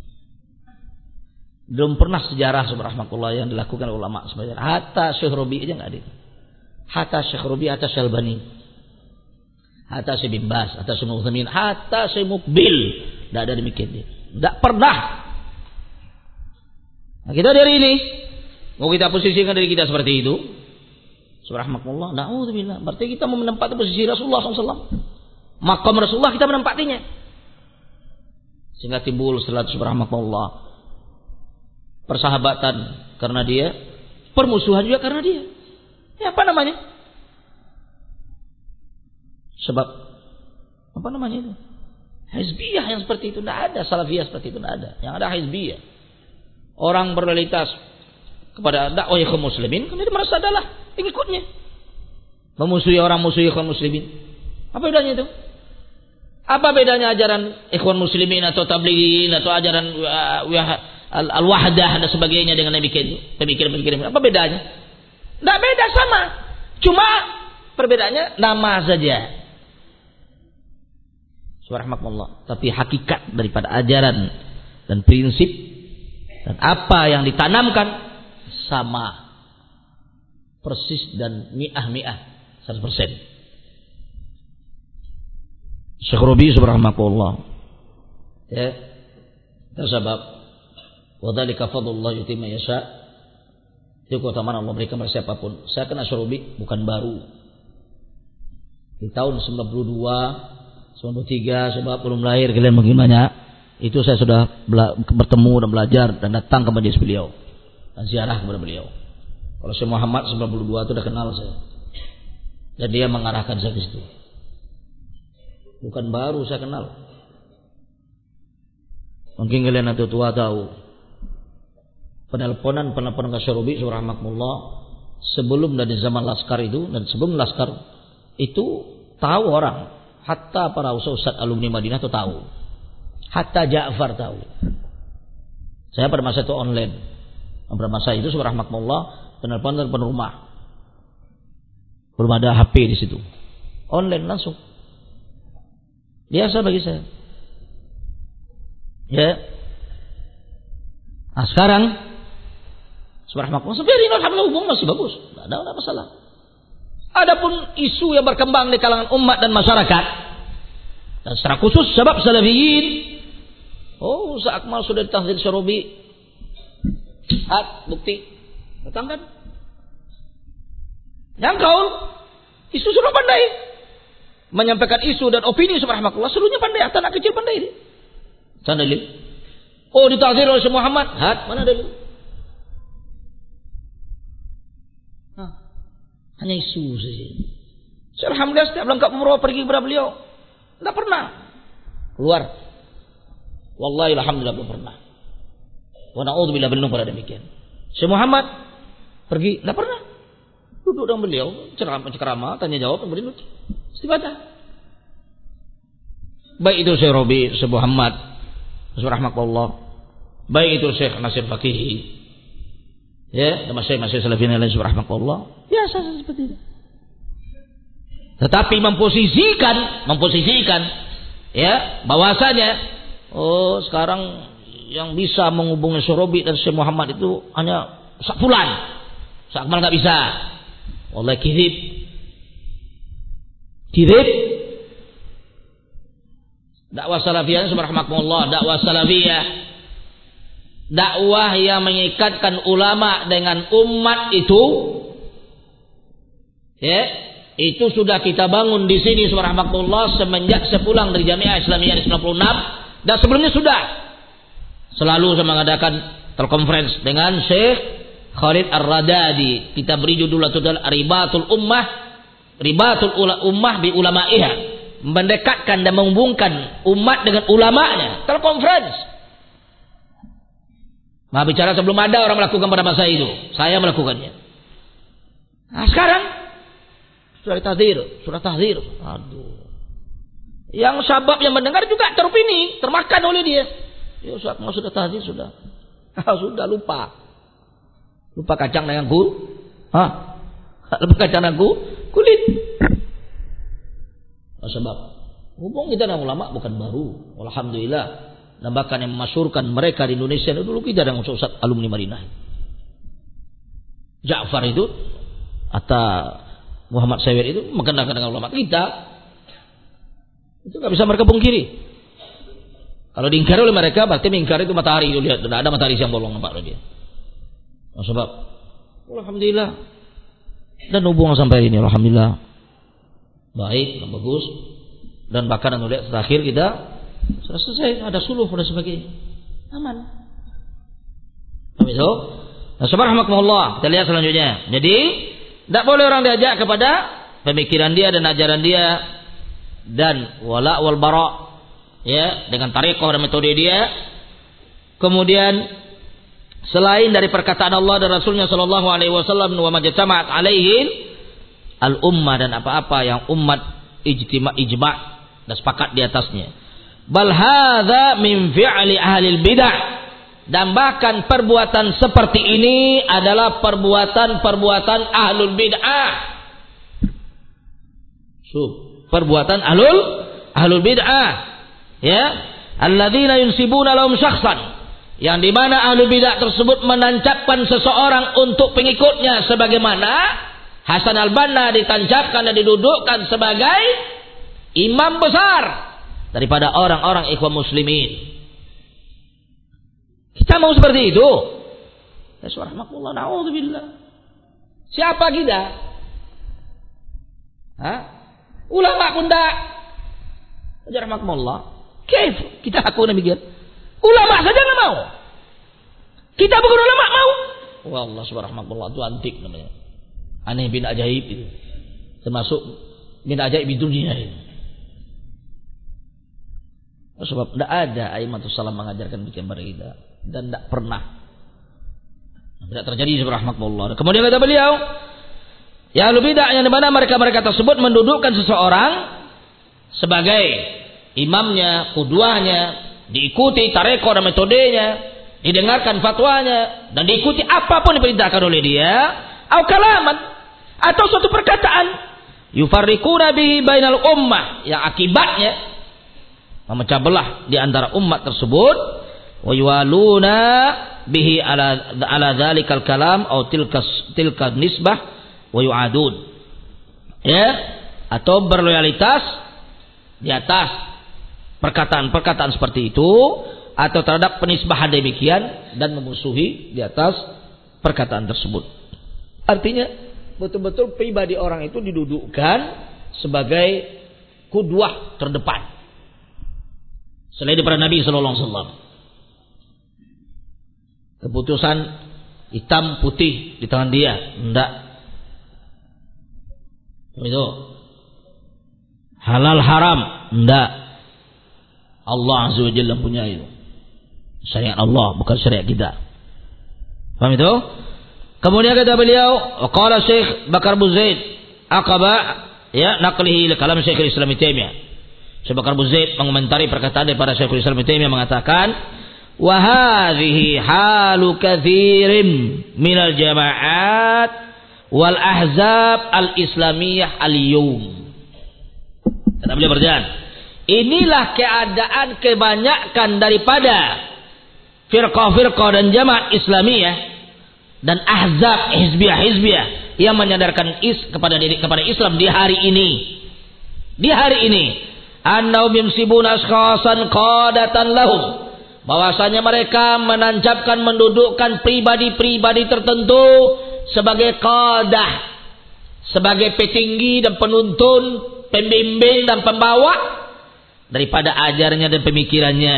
S1: Belum pernah sejarah subhanallah yang dilakukan ulama sebenarnya. Hatta Syekh Rabi aja enggak ada. Hatta Syekh Rabi, hatta Syekh Albani, hatta Syekh Bin Baz, hatta Syekh Utsaimin, hatta Syekh Mukbil, enggak ada demikian dia. Enggak pernah. Nah, kita dari ini mau kita posisikan diri kita seperti itu. Subhanallah, naudzubillah. Berarti kita mau menempati posisi Rasulullah shallallahu alaihi wasallam. Maqam Rasulullah kita menempatinya. Sehingga timbul salat subhanallah. Persahabatan karena dia, permusuhan juga karena dia. Ya, apa namanya? Sebab apa namanya itu? Hizbiyah yang seperti itu tidak ada, salafiyah seperti itu tidak ada. Yang ada hizbiyah. Orang berloyalitas kepada dakwah ikhwan muslimin, kemudian merasa adalah pengikutnya. Memusuhi orang musuhi ikhwan muslimin. Apa bedanya itu? Apa bedanya ajaran ikhwan muslimin atau tablighin atau ajaran al-wahdah dan sebagainya dengan pemikiran-pemikiran? Apa bedanya? Tidak beda, sama. Cuma perbedaannya nama saja. Subhanallah. Tapi hakikat daripada ajaran dan prinsip dan apa yang ditanamkan sama. Persis dan mi'ah-mi'ah. seratus persen. Syekh Rabi subhanallah. Ya. Tersebab. Wa dzalika fadlullah yu'ti man yasha'. Itu keutamaan Allah berikan kepada siapapun. Saya kenal Syurubi bukan baru. Di tahun sembilan puluh dua, sembilan puluh tiga, sebab belum lahir kalian mungkin banyak. Itu saya sudah bertemu dan belajar dan datang ke majelis beliau dan ziarah kepada beliau. Kalau Syekh Muhammad sembilan puluh dua itu sudah kenal saya. Dan dia mengarahkan saya ke situ. Bukan baru saya kenal. Mungkin kalian yang tua tahu. Penelponan-penelponan ke Syurubi subhanallah sebelum dari zaman Laskar itu dan sebelum Laskar itu tahu orang, hatta para ustaz alumni Madinah itu tahu, hatta Ja'far tahu. Saya pada masa itu online, pada masa itu subhanallah penelponan penelpon rumah, belum ada H P di situ, online langsung, biasa bagi saya. Ya, nah sekarang subhanallah, sebenarnya alhamdulillah hubungan masih bagus, tidak ada, ada masalah. Adapun isu yang berkembang di kalangan umat dan masyarakat, dan secara khusus sebab salafiyin, oh Ustaz Akmal sudah ditahdir Syurubi, hat bukti, datangkan. Yang kau isu sudah pandai menyampaikan isu dan opini subhanallah, seluruhnya pandai, atau anak kecil pandai ini. Sana dalil. Oh ditahdir oleh Syekh Muhammad, hat mana dalil? Hanya isu saja. Alhamdulillah setiap lengkap umroh pergi kepada beliau, tidak pernah keluar. Wallahi alhamdulillah belum pernah. Wa na'udzubillah belum pernah demikian. Syekh Muhammad pergi, tidak pernah. Duduk dengan beliau, ceramah, tanya jawab, kemudian istifadah. Baik itu Syekh Rabi, Syekh Muhammad, subhanallah. Baik itu Syekh Nasir Fakihi. Ya, masih masih salafin lain subhanallah. Biasa seperti itu. Tetapi memposisikan, memposisikan ya, bahwasanya oh sekarang yang bisa menghubungi Syurubi dan Syekh Muhammad itu hanya Sak Fulan. Sak Akmal enggak bisa. Wallahi kizib. Kizib. Dakwah salafiyah subhanallah, dakwah salafiyah, dakwah yang mengikatkan ulama dengan umat itu Ya, itu sudah kita bangun di sini subhanallah semenjak sepulang dari Jamiah Islamiyah di sembilan puluh enam, dan sebelumnya sudah selalu saya mengadakan telekonferensi dengan Syekh Khalid Ar-Radadi. Kita beri judul Ribatul Ummah, Ribatul Ummah bi Ulamaiha, mendekatkan dan menghubungkan umat dengan ulamanya. Telekonferensi. Nah, bicara sebelum ada orang melakukan pada masa itu, saya melakukannya. Nah, sekarang sudah tahdzir, sudah tahdzir. Aduh. Yang sabab yang mendengar juga terpini, termakan oleh dia. Ya Ustaz, mau sudah tahdzir sudah. Sudah lupa. Lupa kacang dengan kul. Hah? Lupa kacang dengan kul, kulit. Nah, sebab hubung kita dengan ulama bukan baru. Alhamdulillah. Dan bahkan yang memasyurkan mereka di Indonesia dulu kita dengan Ustaz alumni Madinah. Ja'far itu atau Muhammad Sawir itu mengenalkan dengan ulama kita. Itu nggak bisa mereka pungkiri. Kalau diingkari oleh mereka berarti mengingkari itu matahari. Itu lihat, tidak ada matahari yang bolong nampak oleh dia. Nah, sebab alhamdulillah dan hubungan sampai ini alhamdulillah baik dan bagus, dan bahkan anu lihat terakhir kita sudah selesai, ada suluh dan sebagainya, aman. Paham itu? Nah, subhanallah, kita lihat selanjutnya. Jadi tidak boleh orang diajak kepada pemikiran dia dan ajaran dia dan wala wal bara, ya, dengan tarekat dan metode dia. Kemudian selain dari perkataan Allah dan Rasulnya Shallallahu Alaihi Wasallam, wa majtama'at alaihi al ummah, dan apa-apa yang umat ijtima ijma dan sepakat di atasnya. Bal hadza min fi'li ahli bidah, dan bahkan perbuatan seperti ini adalah perbuatan-perbuatan ahlul bid'ah. So, perbuatan ahlul ahlul bid'ah, ya, alladzina yunsibuna lahum syakhsan, yang di mana ahlul bid'ah tersebut menancapkan seseorang untuk pengikutnya, sebagaimana Hasan al-Banna ditancapkan dan didudukkan sebagai imam besar daripada orang-orang ikhwan muslimin. Kita mau seperti itu? Ya subhanallah, na'udzubillah. Siapa kita? Hah? Ulama pun tak. Ya rahmatullah. Kaif kita aku demikian? Ulama saja enggak mau. Kita bukan ulama mau. Wallah subhanallah, itu antik namanya. Aneh bin ajaib itu. Termasuk bin ajaib di dunia ini. Sebab tidak ada aimatus salam mengajarkan bikin pada kita, dan tidak pernah, tidak terjadi subhanallah. Kemudian kata beliau, ya ahlu bidah yang dimana mereka-mereka tersebut mendudukkan seseorang sebagai imamnya, qudwahnya, diikuti tarekat dan metodenya, didengarkan fatwanya, dan diikuti apapun diperintahkan oleh dia, atau kalaman, atau suatu perkataan, yufarriquna bihi bainal ummah, yang akibatnya memecah belah di antara umat tersebut, wa yuwaluna bihi ala ala dzalikal kalam atau tilka tilka nisbah wa yu'adun, ya, atau berloyalitas di atas perkataan-perkataan seperti itu, atau terhadap penisbahan demikian, dan memusuhi di atas perkataan tersebut. Artinya betul-betul pribadi orang itu didudukkan sebagai qudwah terdepan selain daripada Nabi Sallallahu Alaihi Wasallam. Keputusan hitam putih di tangan dia, enggak. Itu halal haram, enggak. Allah Azza wa Jalla punya itu. Syariat Allah, bukan syariat kita. Paham itu? Kemudian kata beliau, qala Syekh Bakar Buzaid aqaba, ya, naqlihi li kalam Syekhul Islam Ibnu Taimiyah. Syekh Bakar Buzaid mengomentari perkataan daripada Syekhul Islam Ibnu Taimiyah mengatakan, wa hadhihi halu katsirin minal jama'at wal ahzab al islamiyah al yawm. Kata beliau berjalan, inilah keadaan kebanyakan daripada firqah-firqah dan jamaah Islamiyah dan ahzab hizbiyah-hizbiyah yang menyadarkan is kepada diri kepada Islam di hari ini. Di hari ini, annahum yamsibuna ashkhasan qadatan lahum, bahwasanya mereka menancapkan, mendudukkan pribadi-pribadi tertentu sebagai qadah,
S2: sebagai petinggi dan penuntun, pembimbing dan pembawa daripada ajarnya dan pemikirannya.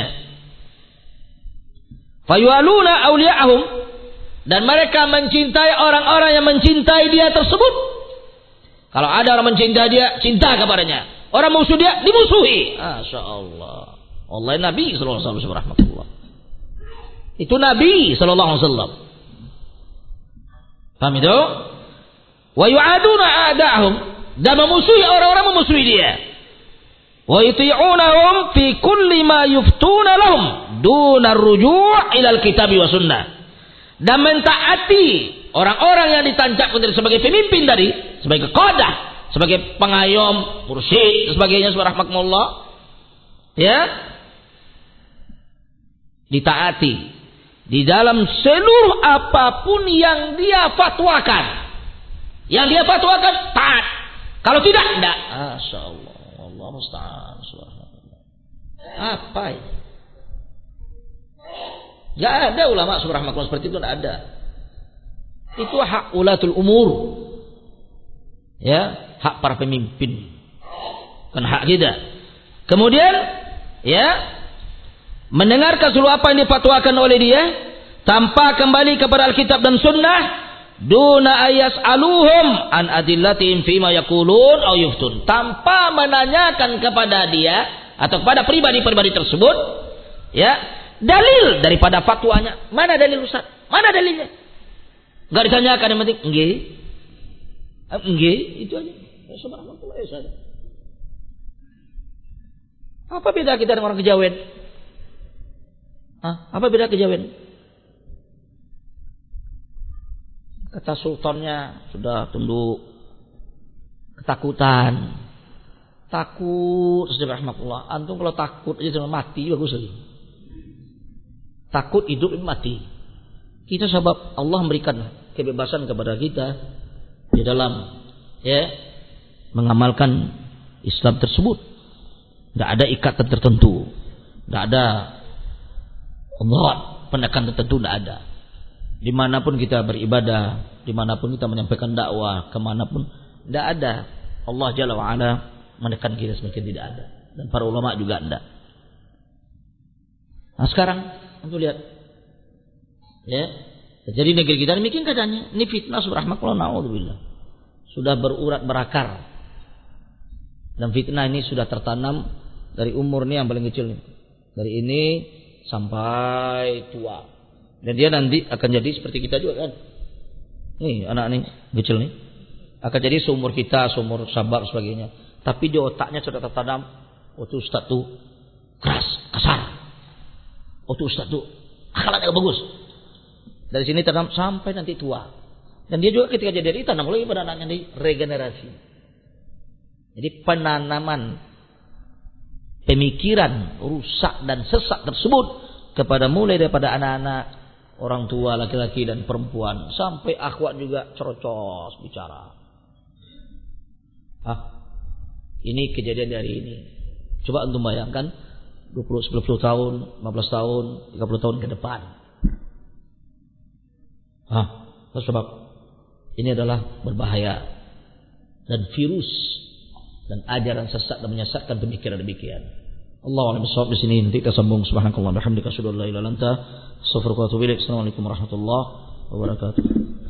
S2: Fayualuna awliya'ahum, dan mereka mencintai orang-orang yang mencintai dia tersebut. Kalau ada orang mencintai dia, cinta kepadanya. Orang musuh dia, dimusuhi. Masya Allah. Allah Nabi sallallahu alaihi wasallam. Itu Nabi sallallahu alaihi wasallam. Paham itu? Wa yu'aduna a'da'ahum, dan memusuhi orang-orang memusuhi dia. Wa yuti'unahum fi kulli ma yuftuna lahum duna ruju' ila al-kitab wa sunnah. Dan mentaati orang-orang yang ditancapkan sebagai pemimpin tadi, sebagai qadah, sebagai pengayom, mursyid, sebagainya, subhanallah, ya, ditaati di dalam seluruh apapun yang dia fatwakan. Yang dia fatwakan taat. Kalau tidak, tidak. Masya Allah, Allah musta'an. Apa ini? Tidak ada ulama subhanallah seperti itu, tidak ada. Itu hak ulatul umur, ya, hak para pemimpin, bukan hak kita. Kemudian, ya, mendengarkan seluruh apa yang difatwakan oleh dia tanpa kembali kepada Alkitab dan Sunnah, duna ayas aluhum an adillatihim fima yaqulun aw yuftun, tanpa menanyakan kepada dia atau kepada pribadi-pribadi tersebut, ya, dalil daripada fatwanya. Mana dalil Ustaz? Mana dalilnya? Enggak ditanyakan, yang penting nggih. Nggih, itu aja. Subhanallah ya saja. Apa beda kita dengan orang kejawen? Hah? Apa beda kejawen? Kata sultannya sudah tunduk, ketakutan, takut. Rahmatullah. Antum kalau takut aja jangan mati bagus lagi. Takut hidup mati. Kita sebab Allah memberikan kebebasan kepada kita di dalam, ya, mengamalkan Islam tersebut. Tidak ada ikatan tertentu, tidak ada Allah penekan tertentu, tidak ada. Dimanapun kita beribadah, dimanapun kita menyampaikan dakwah, kemanapun, tidak ada Allah Jalla wa'ala menekan kita, semakin tidak ada. Dan para ulama juga tidak. Nah sekarang untuk lihat, ya, jadi negeri kita demikian keadaannya. Ini fitnah subhanallah, na'udzubillah, sudah berurat berakar, dan fitnah ini sudah tertanam dari umur nih yang paling kecil nih, dari ini sampai tua. Dan dia nanti akan jadi seperti kita juga kan. Nih anak nih kecil nih akan jadi seumur kita, seumur sabar sebagainya. Tapi di otaknya sudah tertanam, oh tuh ustaz tuh keras, kasar. Oh tuh ustaz tuh akhlaknya bagus. Dari sini tertanam sampai nanti tua. Dan dia juga ketika jadi tanam lagi pada anaknya di regenerasi. Jadi penanaman pemikiran rusak dan sesat tersebut kepada mulai daripada anak-anak, orang tua, laki-laki dan perempuan, sampai akhwat juga cerocos bicara. Ah, ini kejadian dari ini. Coba untuk bayangkan dua puluh, sepuluh tahun, lima belas tahun, tiga puluh tahun ke depan. Ah, sebab ini adalah berbahaya dan virus dan ajaran sesat dan menyesatkan pemikiran demikian. Allah a'lam bishawab. Di sini nanti kita sambung. Subhanakallah bihamdika asyhadu an la ilaha illa anta astaghfiruka wa atubu ilaik. Assalamualaikum warahmatullahi wabarakatuh.